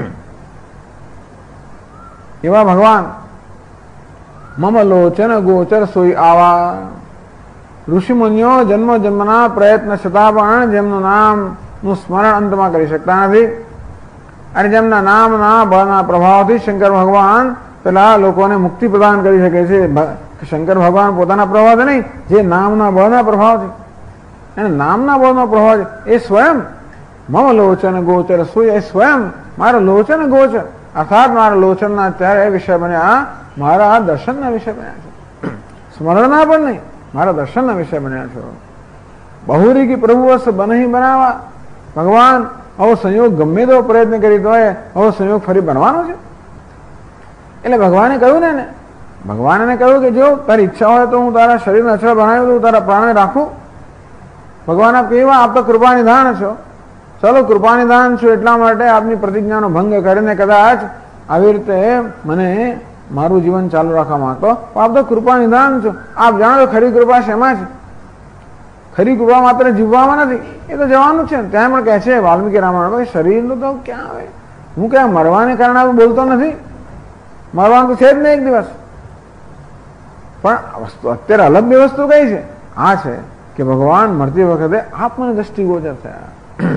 Speaker 1: એવા ભગવાન મમ લોચન ગોચર સોઈ આવા. ઋષિમુનિઓ જન્મ જન્મના પ્રયત્ન છતાં પણ જેમનું નામનું સ્મરણ અંતમાં કરી શકતા નથી અને જેમના નામના બળના પ્રભાવથી શંકર ભગવાન પેલા લોકોને મુક્તિ પ્રદાન કરી શકે છે. શંકર ભગવાન પોતાના પ્રભાવથી નહીં, જે નામના બળના પ્રભાવથી, અને નામના બળનો પ્રભાવ છે એ સ્વયં મમ લોચન ગોચર સોઈ. એ સ્વયં મારો લોચન ગોચર, અર્થાત મારા લોચનના અત્યારે વિષય બન્યા, મારા દર્શનના વિષય બન્યા છે. સ્મરણના પણ નહીં, મારા દર્શનના વિષય બન્યા છો. બહુરી કી પ્રભુવસ બનહી બનાવા. ભગવાન આવો સંયોગ ગમે તેવો પ્રયત્ન કરી તો આવો સંયોગ ફરી બનવાનો છે. એટલે ભગવાને કહ્યું ને, ભગવાન એને કહ્યું કે જો તારી ઈચ્છા હોય તો હું તારા શરીરને અચળ બનાવી દઉં, તારા પ્રાણને રાખું. ભગવાન આપ કેવા, આપ તો કૃપા નિધાન છો. ચલો કૃપા નિધાન છું એટલા માટે આપની પ્રતિજ્ઞાનો ભંગ કરીને કદાચ આવી રીતે મને મારું જીવન ચાલુ રાખવા માંગતો, આપ તો કૃપા નિધાન છો. આપ જાણો છો ખરી કૃપા શેમાં છે? ખરી કૃપા માત્ર જીવવામાં નથી, એ તો જવાનું છે. ત્યાં પણ કહે છે વાલ્મીકી રામાયણમાં, શરીરનું તો ક્યાં આવે, હું ક્યાં મરવાને કારણે આવું બોલતો નથી, મરવાનું તો છે જ નહીં એક દિવસ. પણ વસ્તુ અત્યારે અલગ બે વસ્તુ કઈ છે? આ છે કે ભગવાન મરતી વખતે આપ મને દ્રષ્ટિગોચર થયા.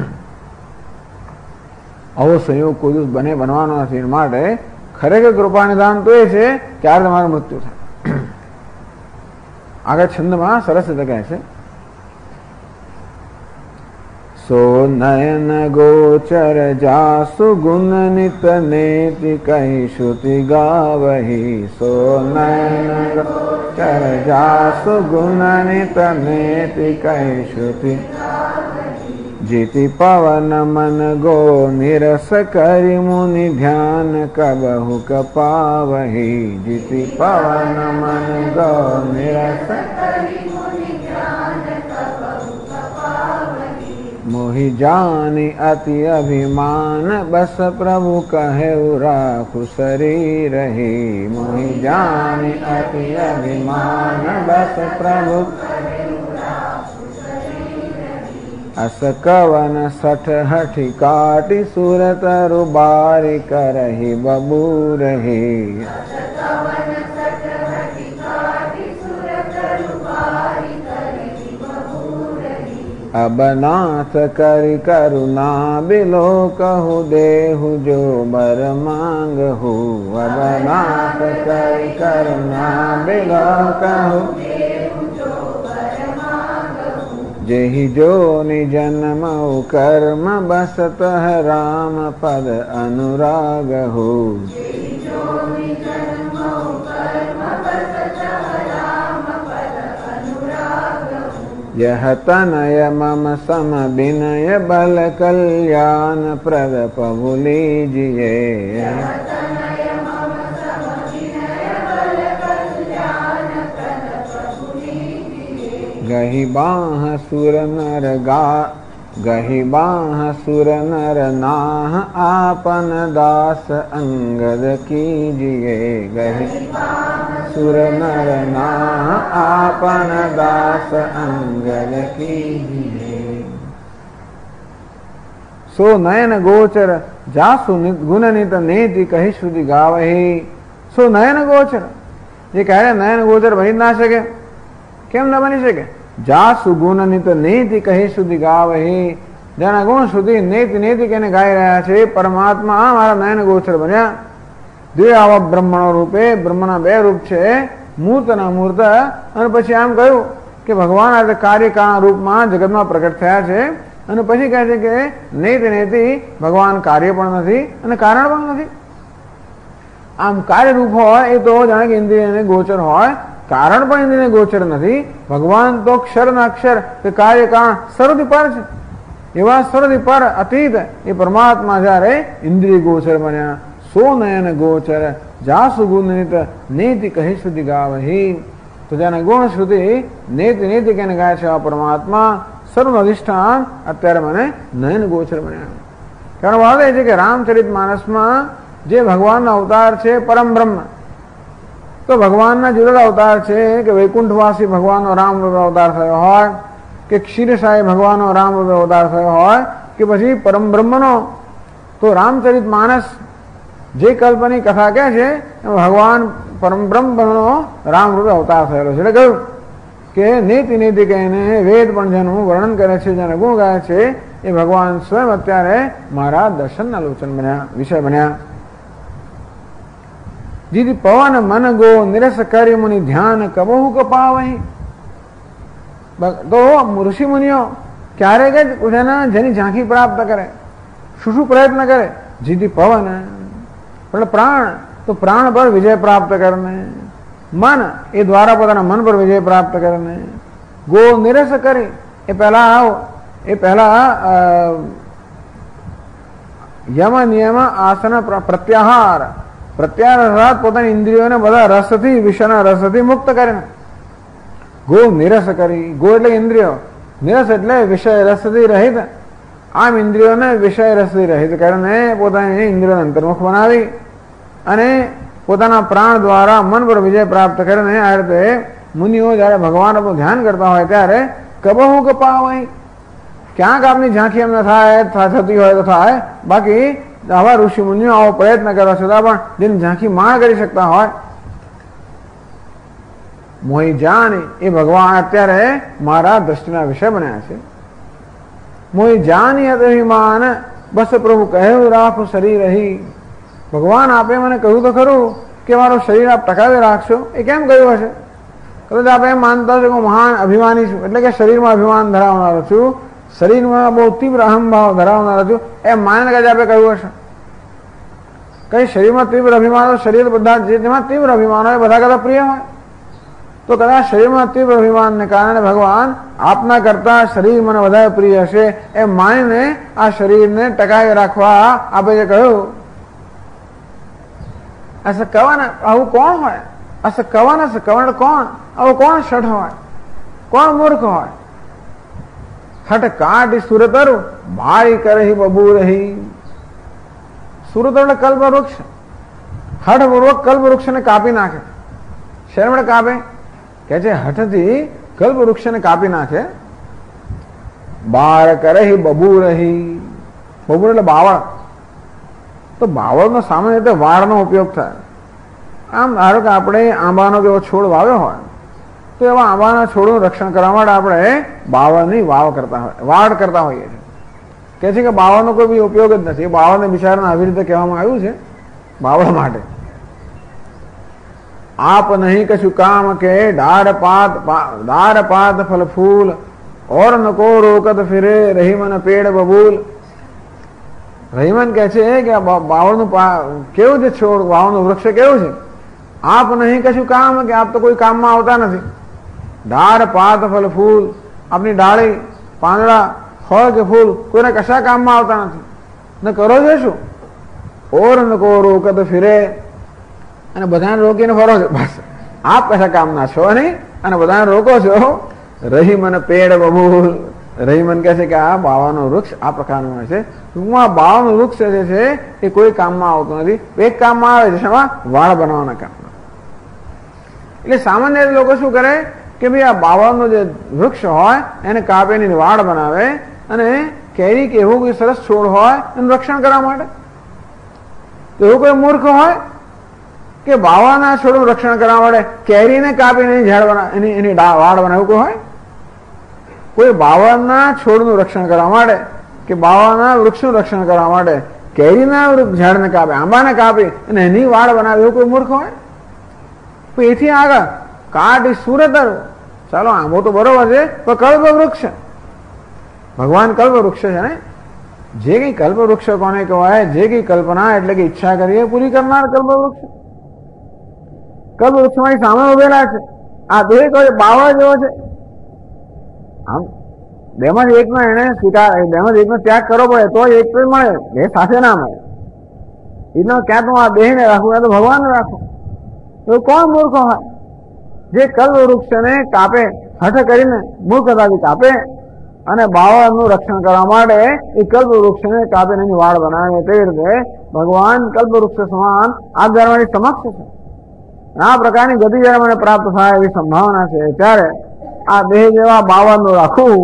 Speaker 1: આવો સંયોગ કોઈ દિવસ બનવાનો નથી. માટે ખરેખર કૃપા નિધાન તો એ છે ત્યારે તમારું મૃત્યુ થાય. આગળ છંદમાં સરસ રીતે કહે છે, સો નયન ગોચર જાસુ ગુણ નિત નેતિ કહી શ્રુતિ ગાવહી. સો નયન ગોચર જાસુ ગુણ નિત નેતિ કહી શ્રુતિ જીતિ પવન મન ગો નિરસ કરી મુનિ ધ્યાન કબહુ કપાવહી. જીતિ પવન મન ગો નિરસ મોહી જાની અતિ અભિમાન બસ પ્રભુ કહે રાખુ શરીર હી. મોહી જાની અતિ અભિમાન બસ પ્રભુ અસ કવન સઠ હઠી કાટી સુરત રૂબારી કરહી બબૂરહી. અબનાથ કરી કરુણા બિલો કહુ દેહુ જો બર માંગહુ. અબનાથ કરી કરુણા બિલો કહુ જેહી જો નિજન્મ કર્મ બસત રામ પદ અનુરાગહુ. यह तनय मम सम विनय बल कल्याण प्रद प्रभु लीजिए. गही बाह सुर नर गा गही बाह सुर नर नाह आपन दास अंगद कीजिए. गही सुर नर नाह आपन दास अंगद कीजिए. सो नयन गोचर जासु गुण नित नेति कही श्रुति गावही. सो नयन गोचर, ये कह रहे नयन गोचर बनी ना सके, केम न बनी सके? जासु गुण नित नेति कही श्रुति गावही. જેના ગુણ સુધી નેતિ નેતિ કહીને ગાઈ રહ્યા છે પરમાત્મા આ મારા નયન ગોચર બન્યા. દ્વે આવા બ્રહ્મણો રૂપે, બ્રહ્મના બે રૂપ છે, મૂર્ત અને અમૂર્ત. અને પછી આમ કહ્યું કે ભગવાન આ કાર્યકાળ રૂપમાં જગતમાં પ્રગટ થયા છે. અને પછી કહે છે કે નેતિ નેતિ ભગવાન કાર્ય પણ નથી અને કારણ પણ નથી. આમ કાર્ય રૂપ હોય એ તો જાણે કે ઇન્દ્રિયને ગોચર હોય, કારણ પણ ઇન્દ્રિયને ગોચર નથી. ભગવાન તો અક્ષર ના અક્ષર કે કાર્યકાળ સર્વથી પર છે. એવા સર્વથી પર અતીત એ પરમાત્મા જયારે ઇન્દ્રિય ગોચર બન્યા. સો નયન ગોચર જાસુ ગુણિત નેતિ કહી શ્રુતિ ગાવહી. તો જેના ગુણ શ્રુતિ નેતિ નેતિ કહીને ગાય છે આ પરમાત્મા સર્વ અધિષ્ઠાન અત્યારે મને નયન ગોચર બન્યા. કારણ વાત એ છે કે રામચરિત માનસમાં જે ભગવાનના અવતાર છે પરમ બ્રહ્મ, તો ભગવાનના જુદા અવતાર છે કે વૈકુંઠવાસી ભગવાનનો રામ રૂપે અવતાર થયો હોય, કે ક્ષીરસાઈ ભગવાનનો રામ રૂપે અવતાર થયો હોય, કે પછી પરમ બ્રહ્મનો. તો રામચરિત માનસ જે કલ્પની કથા કહે છે ભગવાન પરમ બ્રહ્મનો રામ રૂપે અવતાર થયેલો છે. એટલે કહ્યું કે નેતિ નેતિ કહીને વેદ પણ જેનું વર્ણન કરે છે, જેને ગુણ ગાય છે, એ ભગવાન સ્વયં અત્યારે મારા દર્શનના લોચન બન્યા, વિષય બન્યા. જીતી પવન મન ગો નિરસ કરી મુનિ ધ્યાન કબહુ કપાવહી. તો ઋષિ મુનિઓ ક્યારેક જ જેની ઝાંખી પ્રાપ્ત કરે, શું શું પ્રયત્ન કરે? જીતી પવન એટલે પ્રાણ, તો પ્રાણ પર વિજય પ્રાપ્ત કરને, મન એ દ્વારા પોતાના મન પર વિજય પ્રાપ્ત કરને, ગો નિરસ કરી એ પહેલા યમ નિયમ આસન પ્રત્યાહાર અર્થાત પોતાની ઇન્દ્રિયોને બધા રસથી, વિષયના રસથી મુક્ત કરીને ગો નિરસ કરી. ગો એટલે ઇન્દ્રિયો, નિરસ એટલે વિષય રસથી રહિત. આમ ઇન્દ્રિયોને વિષય રસથી રહિત કરીને પોતાની ઇન્દ્રિયોને અંતર્મુખ બનાવી અને પોતાના પ્રાણ દ્વારા મન પર વિજય પ્રાપ્ત કરીને આ રીતે મુનિઓ જયારે ભગવાનનું ધ્યાન કરતા હોય ત્યારે કબહુ કપાવાય, ક્યાંક આપની ઝાંખી એમને થતી હોય તો થાય, બાકી આવા ઋષિ મુનિઓ આવો પ્રયત્ન કરવા છતાં પણ જેની ઝાંખી માણ કરી શકતા હોય. મોહી જાની એ ભગવાન અત્યારે મારા દ્રષ્ટિના વિષય બન્યા છે. મોહી જાની અભિમાન બસ પ્રભુ કહ્યું રાખો શરીર રહી. ભગવાન આપે મને કહ્યું તો ખરું કે મારું શરીર આપ ટકાવી રાખશો. એ કેમ કહ્યું હશે? કદાચ આપ એમ માનતા છો કે હું મહાન અભિમાની છું, એટલે કે શરીરમાં અભિમાન ધરાવનારો છું, શરીરમાં બહુ તીવ્ર અહમભાવ ધરાવનારો છું, એમ માનીને કદાચ આપે કહ્યું હશે. કઈ શરીરમાં તીવ્ર અભિમાન, શરીર બધા જેમાં તીવ્ર અભિમાન હોય બધા કરતા પ્રિય હોય, તો કદાચ શરીરમાં તીવ્ર અભિમાનને કારણે ભગવાન આપના કરતા શરીર મને વધારે પ્રિય હશે એમ માનીને આ શરીરને ટકાવી રાખવા આપે જે કહ્યું. ऐसा कवन આવું કોણ હોય? ऐसा कवन કોણ? આવું કોણ શઠ હોય? કોણ મૂર્ખ હોય? હઠ કાઢી સુરતર ભાઈ કરહી બબુ રહી. સુરત એટલે કલ્પ વૃક્ષ. હઠપૂર્વક કલ્પ વૃક્ષને કાપી નાખે. શેના માટે કાપે? કે છે હઠથી કલ્પ વૃક્ષને કાપી નાખે. બાર કરહી બબુ રહી. બબુ એટલે બાવળ. તો બાવળનો સામાન્ય રીતે વાળનો ઉપયોગ થાય. આમ ધારો કે આપણે આંબાનો કેવો છોડ વાવ્યો હોય તો એવા આંબાના છોડનું રક્ષણ કરવા માટે આપણે બાવળની વાડ કરતા હોઈએ છીએ. કે છે કે બાવળનો કોઈ બી ઉપયોગ જ નથી. બાવળને બિચારાને આવી રીતે કહેવામાં આવ્યું છે બાવળ માટે. આપ નહીં કશું કામ કે ડાર પાત ફલ ફૂલ ઓર नको रोकत फिरे रही मन पेड़ बबूल. રહીમન કહે છે કે બાવળનું કેવું છે છોડ, બાવળનું વૃક્ષ કેવું છે? આપ નહીં કશું કામ કે આપ તો કોઈ કામમાં આવતા નથી. ડાળ પાત ફલ ફૂલ, આપની ડાળી, પાંદડા, ફળ કે ફૂલ કોઈને કશા કામમાં આવતા નથી. ન કરો છો શું? ઓર नको रोकत फिरे, અને બધાને રોકીને ફરો છો. બસ આપ કશા કામના છો નહીં અને બધાને રોકો છો. રહી મને પેડ બબૂલ. રહીમન કહે છે કે આ બાવાનું વૃક્ષ આ પ્રકારનું હોય છે. ટૂંકમાં બાવાનું વૃક્ષ જે છે એ કોઈ કામમાં આવતું નથી. એક કામમાં આવે છે, શેમાં? વાળ બનાવવાના કામમાં. એટલે સામાન્ય લોકો શું કરે કે ભાઈ આ બાવળનું જે વૃક્ષ હોય એને કાપીને વાડ બનાવે અને કેરી કે એવું કોઈ સરસ છોડ હોય એનું રક્ષણ કરવા માટે. તો એવું કોઈ મૂર્ખ હોય કે બાવળના છોડનું રક્ષણ કરવા માટે કેરીને કાપીને એની વાડ બનાવ્યું કોઈ હોય? કોઈ બાવળના છોડનું રક્ષણ કરવા માટે કે બાવળના વૃક્ષનું રક્ષણ કરવા માટે કેરીના ઝાડને કાપે, આંબાને કાપી અને એની વાડ બનાવે એવું કોઈ મૂર્ખ હોય? તો એથી આગળ કાઢી સુરતર. ચાલો આંબો તો બરોબર છે, પણ કલ્પ વૃક્ષ, ભગવાન કલ્પ વૃક્ષ છે ને. જે કઈ કલ્પ વૃક્ષ કોને કહેવાય? જે કઈ કલ્પના એટલે કે ઈચ્છા કરીએ પૂરી કરનાર કલ્પ વૃક્ષ. કલ્પ વૃક્ષમાં સામે ઉભેલા છે. આ બે કોઈ બાવળ જેવો છે. આમ બેમાં એકનો એને સ્વીકાર, બેમાં એકનો ત્યાગ કરવો પડે તો એક તો મળે, બે સાથે ના મળે. એનો ક્યાં તો આ દેહને રાખવું યા તો ભગવાનને રાખવું. તો કોણ મૂર્ખ હોય જે કલ્પ વૃક્ષને કાપે, હઠ કરીને મૂર્ખતાથી કાપે અને બાવળનું રક્ષણ કરવા માટે એ કલ્પ વૃક્ષને કાપીને એની વાડ બનાવે. તેવી રીતે ભગવાન કલ્પ વૃક્ષ સમાન આ ધર્મની સમક્ષ છે. આ પ્રકારની ગતિ જયારે મને પ્રાપ્ત થાય એવી સંભાવના છે ત્યારે આ દેહ જેવા બાવળનું રાખવું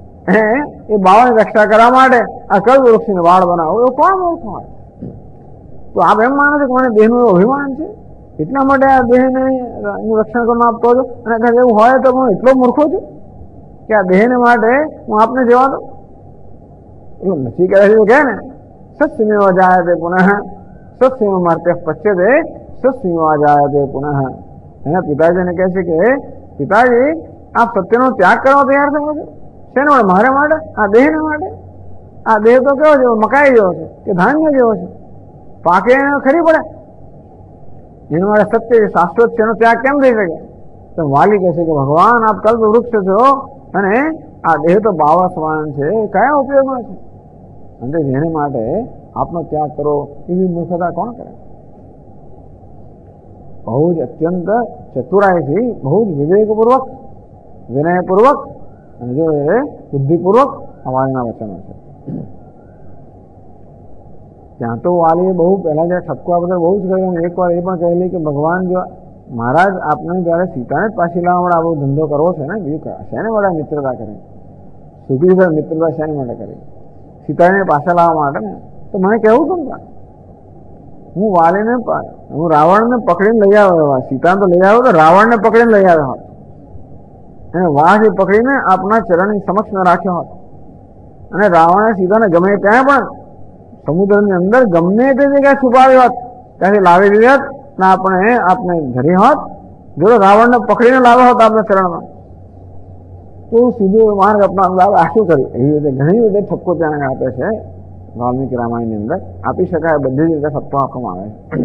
Speaker 1: એ બાવળની રક્ષા કરવા માટે આ કલ્પ વૃક્ષની વાડ બનાવવું એવું કોણ મૂર્ખ હોય? તો આપ એમ માનો છો કે મને દેહનું અભિમાન છે એટલા માટે આ દેહને રક્ષણ કરવા આપતો હતો, અને કદાચ એવું હોય તો હું એટલો મૂર્ખો છું કે આ દેહને માટે હું આપને જવા દઉં? એટલે નથી કહે છે કે ને સત્યમેવ જાયતે પુનઃ સત્યમેવ મર્ત્ય પચ્યતે સત્યમેવ જાયતે પુનઃ. એના પિતાજીને કહે છે કે પિતાજી આપ સત્યનો ત્યાગ કરવા તૈયાર થયો છો? શેના માટે? મારે માટે? આ દેહને માટે? આ દેહ તો કેવો છે? મકાઈ જેવો છે કે ધાન્ય જેવો છે. પાકે ખરી પડે, એના માટે સત્ય શાશ્વત છે એનો ત્યાગ કેમ થઈ શકે? તો વાલી કહે છે કે ભગવાન આપ કલ્પ વૃક્ષ છો અને આ દેહ તો બાવા સમાન છે, કયા ઉપયોગમાં છે? અને જેને માટે આપનો ત્યાગ કરો એવી મૂર્ખતા કોણ કરે? બહુ જ અત્યંત ચતુરાઈથી, બહુ જ વિવેકપૂર્વક, વિનયપૂર્વક અને જો એ બુદ્ધિપૂર્વક અવાજના વચનો છે. ત્યાં તો વાલીએ બહુ પહેલા જે ઠપકો આ બધા બહુ જ કર્યો. એક વાર એ પણ કહેલી કે ભગવાન જો મહારાજ આપને જયારે સીતાને જ પાછી લાવવા માટે આવો ધંધો કરવો છે ને, બીજું શેને માટે મિત્રતા કરી? સુગ્રીવ મિત્રતા શેને માટે કરી? સીતાને પાછા લાવવા માટે ને. તો મને કહેવું કેમ? હું વાલીને, હું રાવણને પકડીને લઈ આવ્યો, સીતાને તો લઈ આવ્યો તો રાવણને પકડીને લઈ આવ્યો હોત અને વાઘ પકડીને આપના ચરણની સમક્ષ રાખ્યો હોત અને રાવણે સીતાને ગમે ત્યાં પણ સમુદ્રની અંદર ગમે તે જગ્યાએ છુપાવી હોત, ત્યાંથી લાવી દીધી હોત ને આપને ધરી હોત. જો રાવણને પકડીને લાવ્યો હોત આપના ચરણમાં તો સીધું માર્ગ અપનાવ આ શું કર્યું? એવી રીતે ઘણી રીતે ઠપકો ત્યાં આપે છે વાલ્મીકી રામાયણની અંદર. આપી શકાય બધી જ રીતે ઠપકો આપવામાં આવે છે.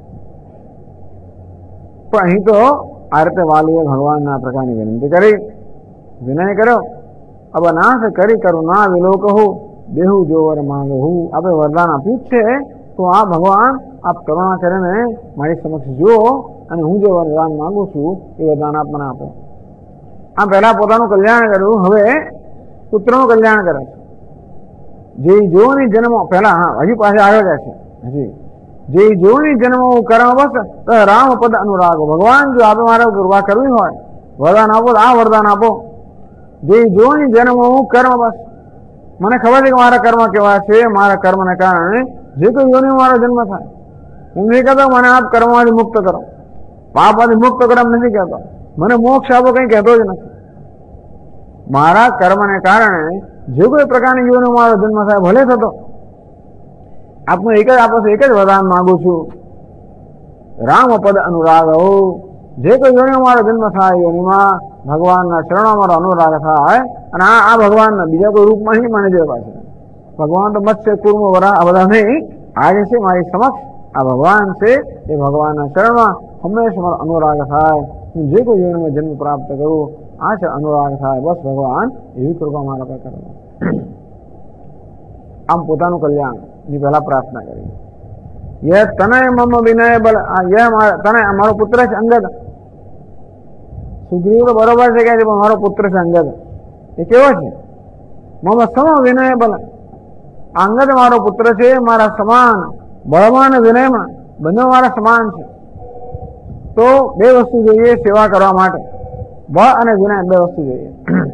Speaker 1: પણ અહીં તો આ રીતે વાલીએ ભગવાનના આ પ્રકારની વિનંતી કરી, વિનય કર્યો. અબનાશ કરી કરુણા વિલો કહું દેહુ જોવર માંગુ. આપણે વરદાન આપ્યું છે તો આ ભગવાન આપ કરુણા કરીને મારી સમક્ષ જુઓ અને હું જે વરદાન માંગુ છું એ વરદાન આપ મને આપો. આ પહેલા પોતાનું કલ્યાણ કર્યું, હવે પુત્રનું કલ્યાણ કરે છે. જે જોની જન્મ પહેલા, હા હજી પાસે આવ્યો જાય છે, હજી જે જોની જન્મ કર્મ બસ રામ પદ અનુરાગ. ભગવાન જો આપે મારા કૃપા કરવી હોય, વરદાન આપો તો આ વરદાન આપો. જે જોની જન્મ કર્મ બસ, મને ખબર છે કે મારા કર્મ કેવા છે, મારા કર્મને કારણે જે કોઈ યોની મારો જન્મ થાય, હું નહીં કહેતો મને આપ કર્મમાંથી મુક્ત કરો, પાપમાંથી મુક્ત કરો એમ નથી કહેતો, મને મોક્ષ આપો કઈ કહેતો જ નથી. મારા કર્મને કારણે જે કોઈ પ્રકારની યોનો મારો જન્મ થાય ભલે થતો, આપનું એક જ આપો છો, એક જ વરદાન માંગુ છું. રામ પદ અનુરાગ. જે કોઈ યોની મારો જન્મ થાય યોનીમાં ભગવાનના ચરણો મારો અનુરાગ થાય અને આ ભગવાનના બીજા કોઈ રૂપમાં નહીં મને જે પાસે ભગવાન તો મત્સ્ય કુર્મ વરા આ બધા નહીં, આજે છે મારી સમક્ષ આ ભગવાન છે. એ ભગવાનના ચરણમાં હંમેશા મારો અનુરાગ થાય. હું જે કોઈ યોનીમાં જન્મ પ્રાપ્ત કરું આ છે અનુરાગ થાય. બસ ભગવાન એવી કૃપા મારા પર કરો. આમ પોતાનું કલ્યાણ ની પહેલા પ્રાર્થના કરી. યે તનય મમ વિનય બલ. તને મારો પુત્ર છે અંગદ. સુગ્રીવ તો બરોબર છે કે પણ મારો પુત્ર છે અંગદ. એ કેવો છે? મમ સમ વિનય બલ. અંગદ મારો પુત્ર છે, મારા સમાન બળમાં અને વિનયમાં બંને મારા સમાન છે. તો બે વસ્તુ જોઈએ સેવા કરવા માટે, બળ અને વિનય બે વસ્તુ જોઈએ.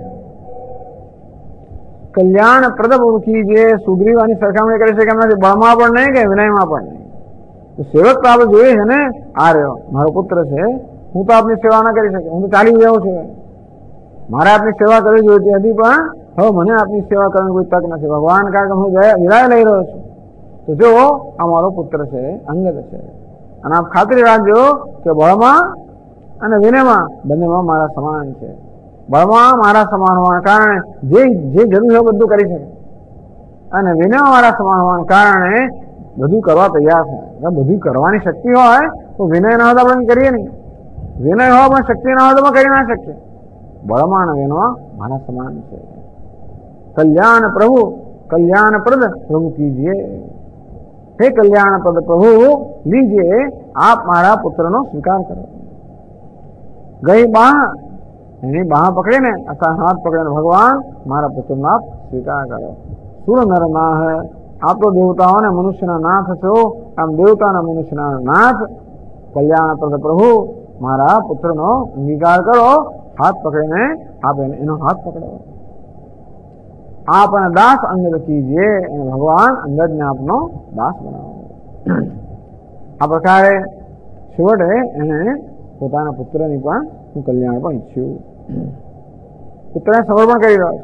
Speaker 1: કલ્યાણ પ્રદમુખી જે સુગ્રીવ આની સરખામણી કરી શકે એમ નથી, બળમાં પણ નહીં કે વિનયમાં પણ નહીં. તો સેવક તો આપણે જોઈએ છે ને, આ રહ્યો મારો પુત્ર છે, હું તો આપની સેવા ના કરી શકે, હું તો ચાલી રહ્યો છું, મારે આપની સેવા કરવી જોઈતી હતી પણ હવે મને આપની સેવા કરવાની કોઈ તક નથી ભગવાન, કારણ કે હું વિદાય લઈ રહ્યો છું. તો જો આ મારો પુત્ર છે, અંગદ છે, અને આપ ખાતરી રાખજો કે બળમાં અને વિનયમાં બંનેમાં મારા સમાન છે. બળમાં મારા સમાન હોવાના કારણે જે જરૂર હોય બધું કરી શકે અને વિનયમાં મારા સમાન હોવાના કારણે બધું કરવા તૈયાર છે. બધું કરવાની શક્તિ હોય તો વિનય ના હોય તો આપણે કરીએ નહીં, વિનય હોય પણ શક્તિ ના હોય તો કરી ના શકીએ. બળમાં અને વિનયમાં મારા સમાન છે. કલ્યાણ પ્રભુ કલ્યાણ પ્રદ પ્રભુ કીજીએ. હે કલ્યાણ પ્રદ પ્રભુ લીજીએ, આપ મારા પુત્રનો સ્વીકાર કરો. ગઈ બાહ, એની બાહ પકડીને અથવા હાથ પકડીને ભગવાન મારા પુત્રનો આપ સ્વીકાર કરો. સુર નર નાહ, આપ તો દેવતાઓ અને મનુષ્યના નાથ છો, આમ દેવતા અને મનુષ્યના નાથ કલ્યાણ પ્રદ પ્રભુ મારા પુત્રનો અંગીકાર કરો. હાથ પકડીને આપ એનો હાથ પકડો. આપને દાસ અંગદ કીજીએ, અને ભગવાન અંગદને આપનો દાસ બનાવો. આ પ્રકારે છેવટે એને પોતાના પુત્રની પણ હું કલ્યાણ પણ ઈચ્છ્યું. પુત્રને સમર્પણ કરી રહ્યો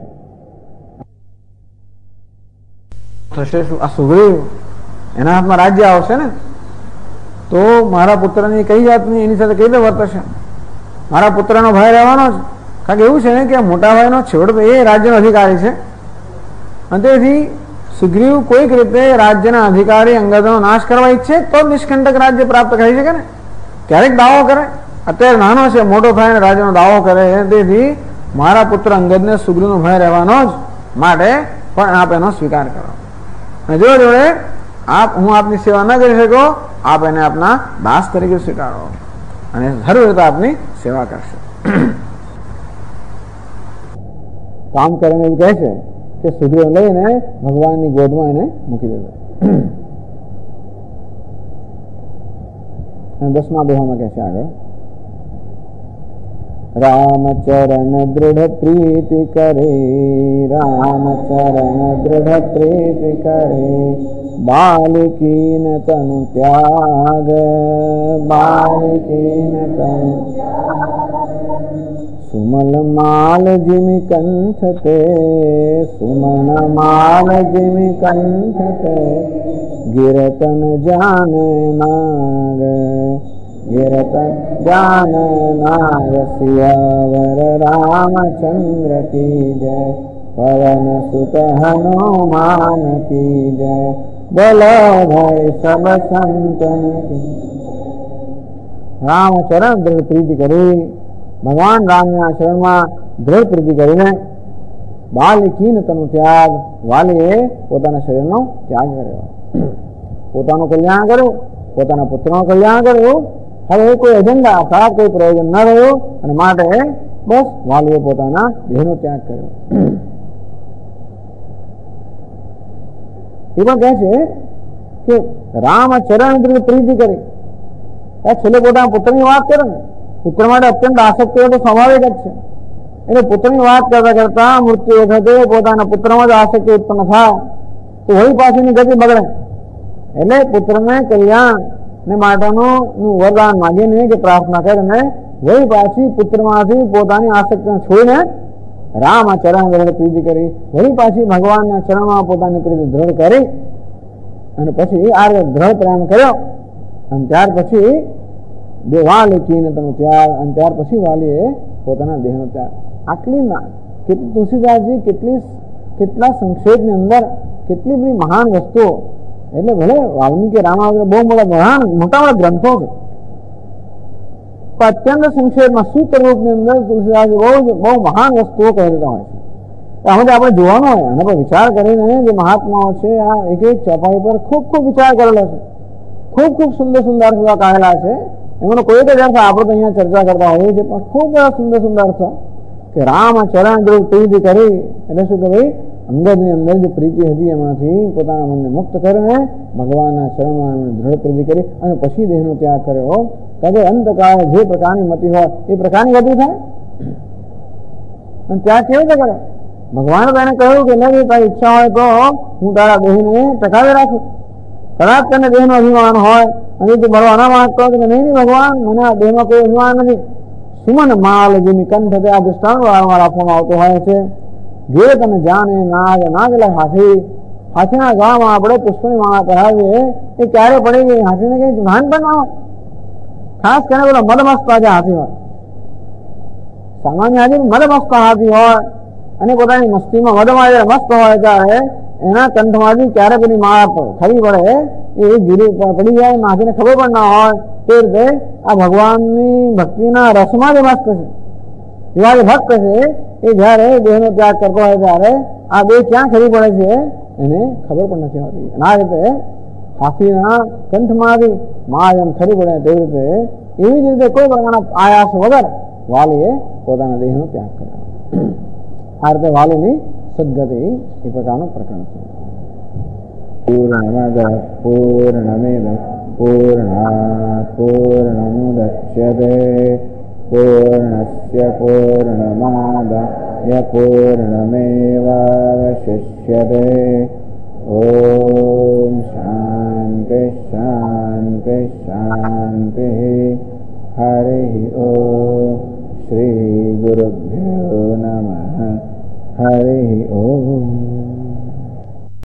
Speaker 1: છે. થશે શું? આ સુગ્રીવ એના હાથમાં રાજ્ય આવશે ને, તો મારા પુત્રની કઈ જાતની એની સાથે કઈ રીતે વર્તશે? મારા પુત્રનો ભાઈ રહેવાનો જ, કારણ કે એવું છે ને કે મોટા ભાઈનો છેવટે તો એ રાજ્યનો અધિકારી છે અને તેથી સુગ્રીવ કોઈક રીતે રાજ્યના અધિકારી અંગદનો નાશ કરવા ઈચ્છે તો નિષ્કંટક રાજ્ય પ્રાપ્ત કરી શકે ને, ક્યારેક દાવો કરે. અત્યારે નાનો છે, મોટો થાય ને રાજ્યનો દાવો કરે. તેથી મારા પુત્ર અંગદને સુગ્રીવનો ભય રહેવાનો જ, માટે પણ આપ એનો સ્વીકાર કરો. અને જોડે જોડે હું આપની સેવા ન કરી શકો, આપ એને આપના દાસ તરીકે સ્વીકારો અને સર્વ રીતે આપની સેવા કરશે. કામ કરીને એવું કહે છે કે સુગ્રીવ લઈને ભગવાનની ગોદમાં એને મૂકી દેજો. અને 10મા દોહામાં કહે છે આગળ, રામચરણ દૃઢ પ્રીતિ કરે, રામચરણ દૃઢ પ્રીતિ કરે, બાલકીન તનુ ત્યાગ, બાલકીન તનુ સુમલ માલ જીમી કંઠ તે, સુમન માલ જીમી કંઠ તે, ગિરતન જાન નાગ, ગિરતન જાન નાગ, સિયાવર રામચંદ્ર કી જય, પવન સુત હનુમાન કી જય, બોલો ભાઈ સબ સંતન કી. રામચરણ દ્રઢ પ્રીતિ કરી, ભગવાન રામના શરણમાં દ્રઢ પ્રીતિ કરીને, બાલકીન તનુ ત્યાગ, વાલીએ પોતાના શરીરનો ત્યાગ કર્યો, પોતાનું કલ્યાણ કર્યું, પોતાના પુત્રનું કલ્યાણ કર્યું. હવે કોઈ એજન્ડા અથવા કોઈ પ્રયોજન ન રહ્યું અને માટે બસ વાલીએ પોતાના દેહનો ત્યાગ કર્યો. એ પણ કહે છે કે રામચરણ દ્રઢ પ્રીતિ કરી. છેલ્લે પોતાના પુત્રની વાત કરે ને, પુત્ર માટે અત્યંત આસક્તિ હોય તો સ્વાભાવિક જ છે. એટલે પુત્રની વાત કરતા કરતા મૃત્યુ વખતે પોતાના પુત્રમાં જ આસક્તિ ઉત્પન્ન થાય તો વળી પાછળની ગતિ બગડે. એટલે પુત્રને કલ્યાણ ને માટેનું વરદાન માગીને કે પ્રાર્થના કરીને વળી પાછી પુત્રમાંથી પોતાની આસક્તિને છોડીને રામચરણ દ્રઢ પ્રીતિ કરી, વળી પાછી ભગવાનના ચરણમાં પોતાની પ્રીતિ દ્રઢ કરી અને પછી આ દ્રઢ પ્રેમ કર્યો. અને ત્યાર પછી વાલકીને તેનો ત્યાગ, અને ત્યાર પછી વાલીએ પોતાના દેહનો ત્યાગ. આટલી તુલસીદાસજી કેટલા સંક્ષેપની અંદર કેટલી બધી મહાન વસ્તુઓ. એટલે ભલે વાલ્મીકી રામાયણ બહુ મોટા ગ્રંથો છે, પણ અત્યંત સંક્ષેપમાં સૂત્ર રૂપની અંદર તુલસીદાસજી બહુ મહાન વસ્તુઓ કહી દેતા હોય છે. આમાંથી આપણે જોવાનું હોય, આના પર વિચાર કરીને જે મહાત્માઓ છે આ એક એક ચોપાઈ પર ખૂબ વિચાર કરેલો છે. ખૂબ સુંદર કહેલા છે. એનો કોઈ જ અર્થ આપણે તો અહીંયા ચર્ચા કરતા હોઈએ છીએ, પણ ખૂબ સુંદર અર્થ કે રામચરણ દ્રઢ પ્રીતિ કરી. એટલે શું કે ભાઈ અંગદની અંદર જે પ્રીતિ હતી એમાંથી પોતાના મનને મુક્ત કરીને ભગવાનના શરણમાં દ્રઢ પ્રીતિ કરી અને પછી દેહનો ત્યાગ કર્યો. કે અંતકાળે જે પ્રકારની મતિ હોય એ પ્રકારની ગતિ થાય. અને ત્યાગ કેવી રીતે કરે? ભગવાને તેને કહ્યું કે નહીં, તારી ઈચ્છા હોય તો હું તારા દેહને ટકાવી રાખું. કદાચ તને દેહનો અભિમાન હોય અને તું મળવા ના માંગતો કે નહીં ભગવાન, મને આ દેહમાં કોઈ અભિમાન નથી. સુમન માલ જેની કંઠ આ દૃષ્ટાંત વારંવાર આપવામાં આવતો હોય છે. જે તને જાને નાગ, નાગ એટલે હાથી. હાથીના ગળામાં આપણે પુષ્પની માળા પહેરાવીએ એ ક્યારે પડી ગઈ? હાથીને કઈ ભાન પણ ના હોય. ખાસ કરીને પેલો મદમસ્ત જે હાથી હોય, સામાન્ય હાથી મદમસ્ત હાથી હોય અને પોતાની મસ્તીમાં મદમાં મસ્ત હોય ત્યારે એના કંઠમાંથી ક્યારે પેલી માળા ખરી પડે એ ગીરી પડી જાય, નાખીને ખબર પણ ના હોય. તે રીતે આ ભગવાનની ભક્તિના રસમાં જ મસ્ત છે. એવા જે ભક્ત છે એ જયારે દેહનો ત્યાગ કરતો હોય ત્યારે આ દેહ ક્યાં ખરી પડે છે એને ખબર પણ નથી હોતી. આ રીતે હાથીના કંઠમાંથી માળ એમ ખરી પડે તેવી રીતે એવી જ રીતે કોઈ પ્રકારના આયાસ વગર વાલીએ પોતાના દેહનો ત્યાગ કર્યો. આ રીતે વાલીની સદગતિ એ પ્રકારનું પ્રકરણ છે. પૂર્ણમદ પૂર્ણમિદ પૂર્ણાત પૂર્ણમુદચ્યતે પૂર્ણસ્ય પૂર્ણમાદાય પૂર્ણમેવાવશિષ્યતે. ઓમ શાંતિ શાંતિ શાંતિ. હરિ ઓમ. શ્રી ગુરુભ્યો નમઃ. હરિ ઓમ.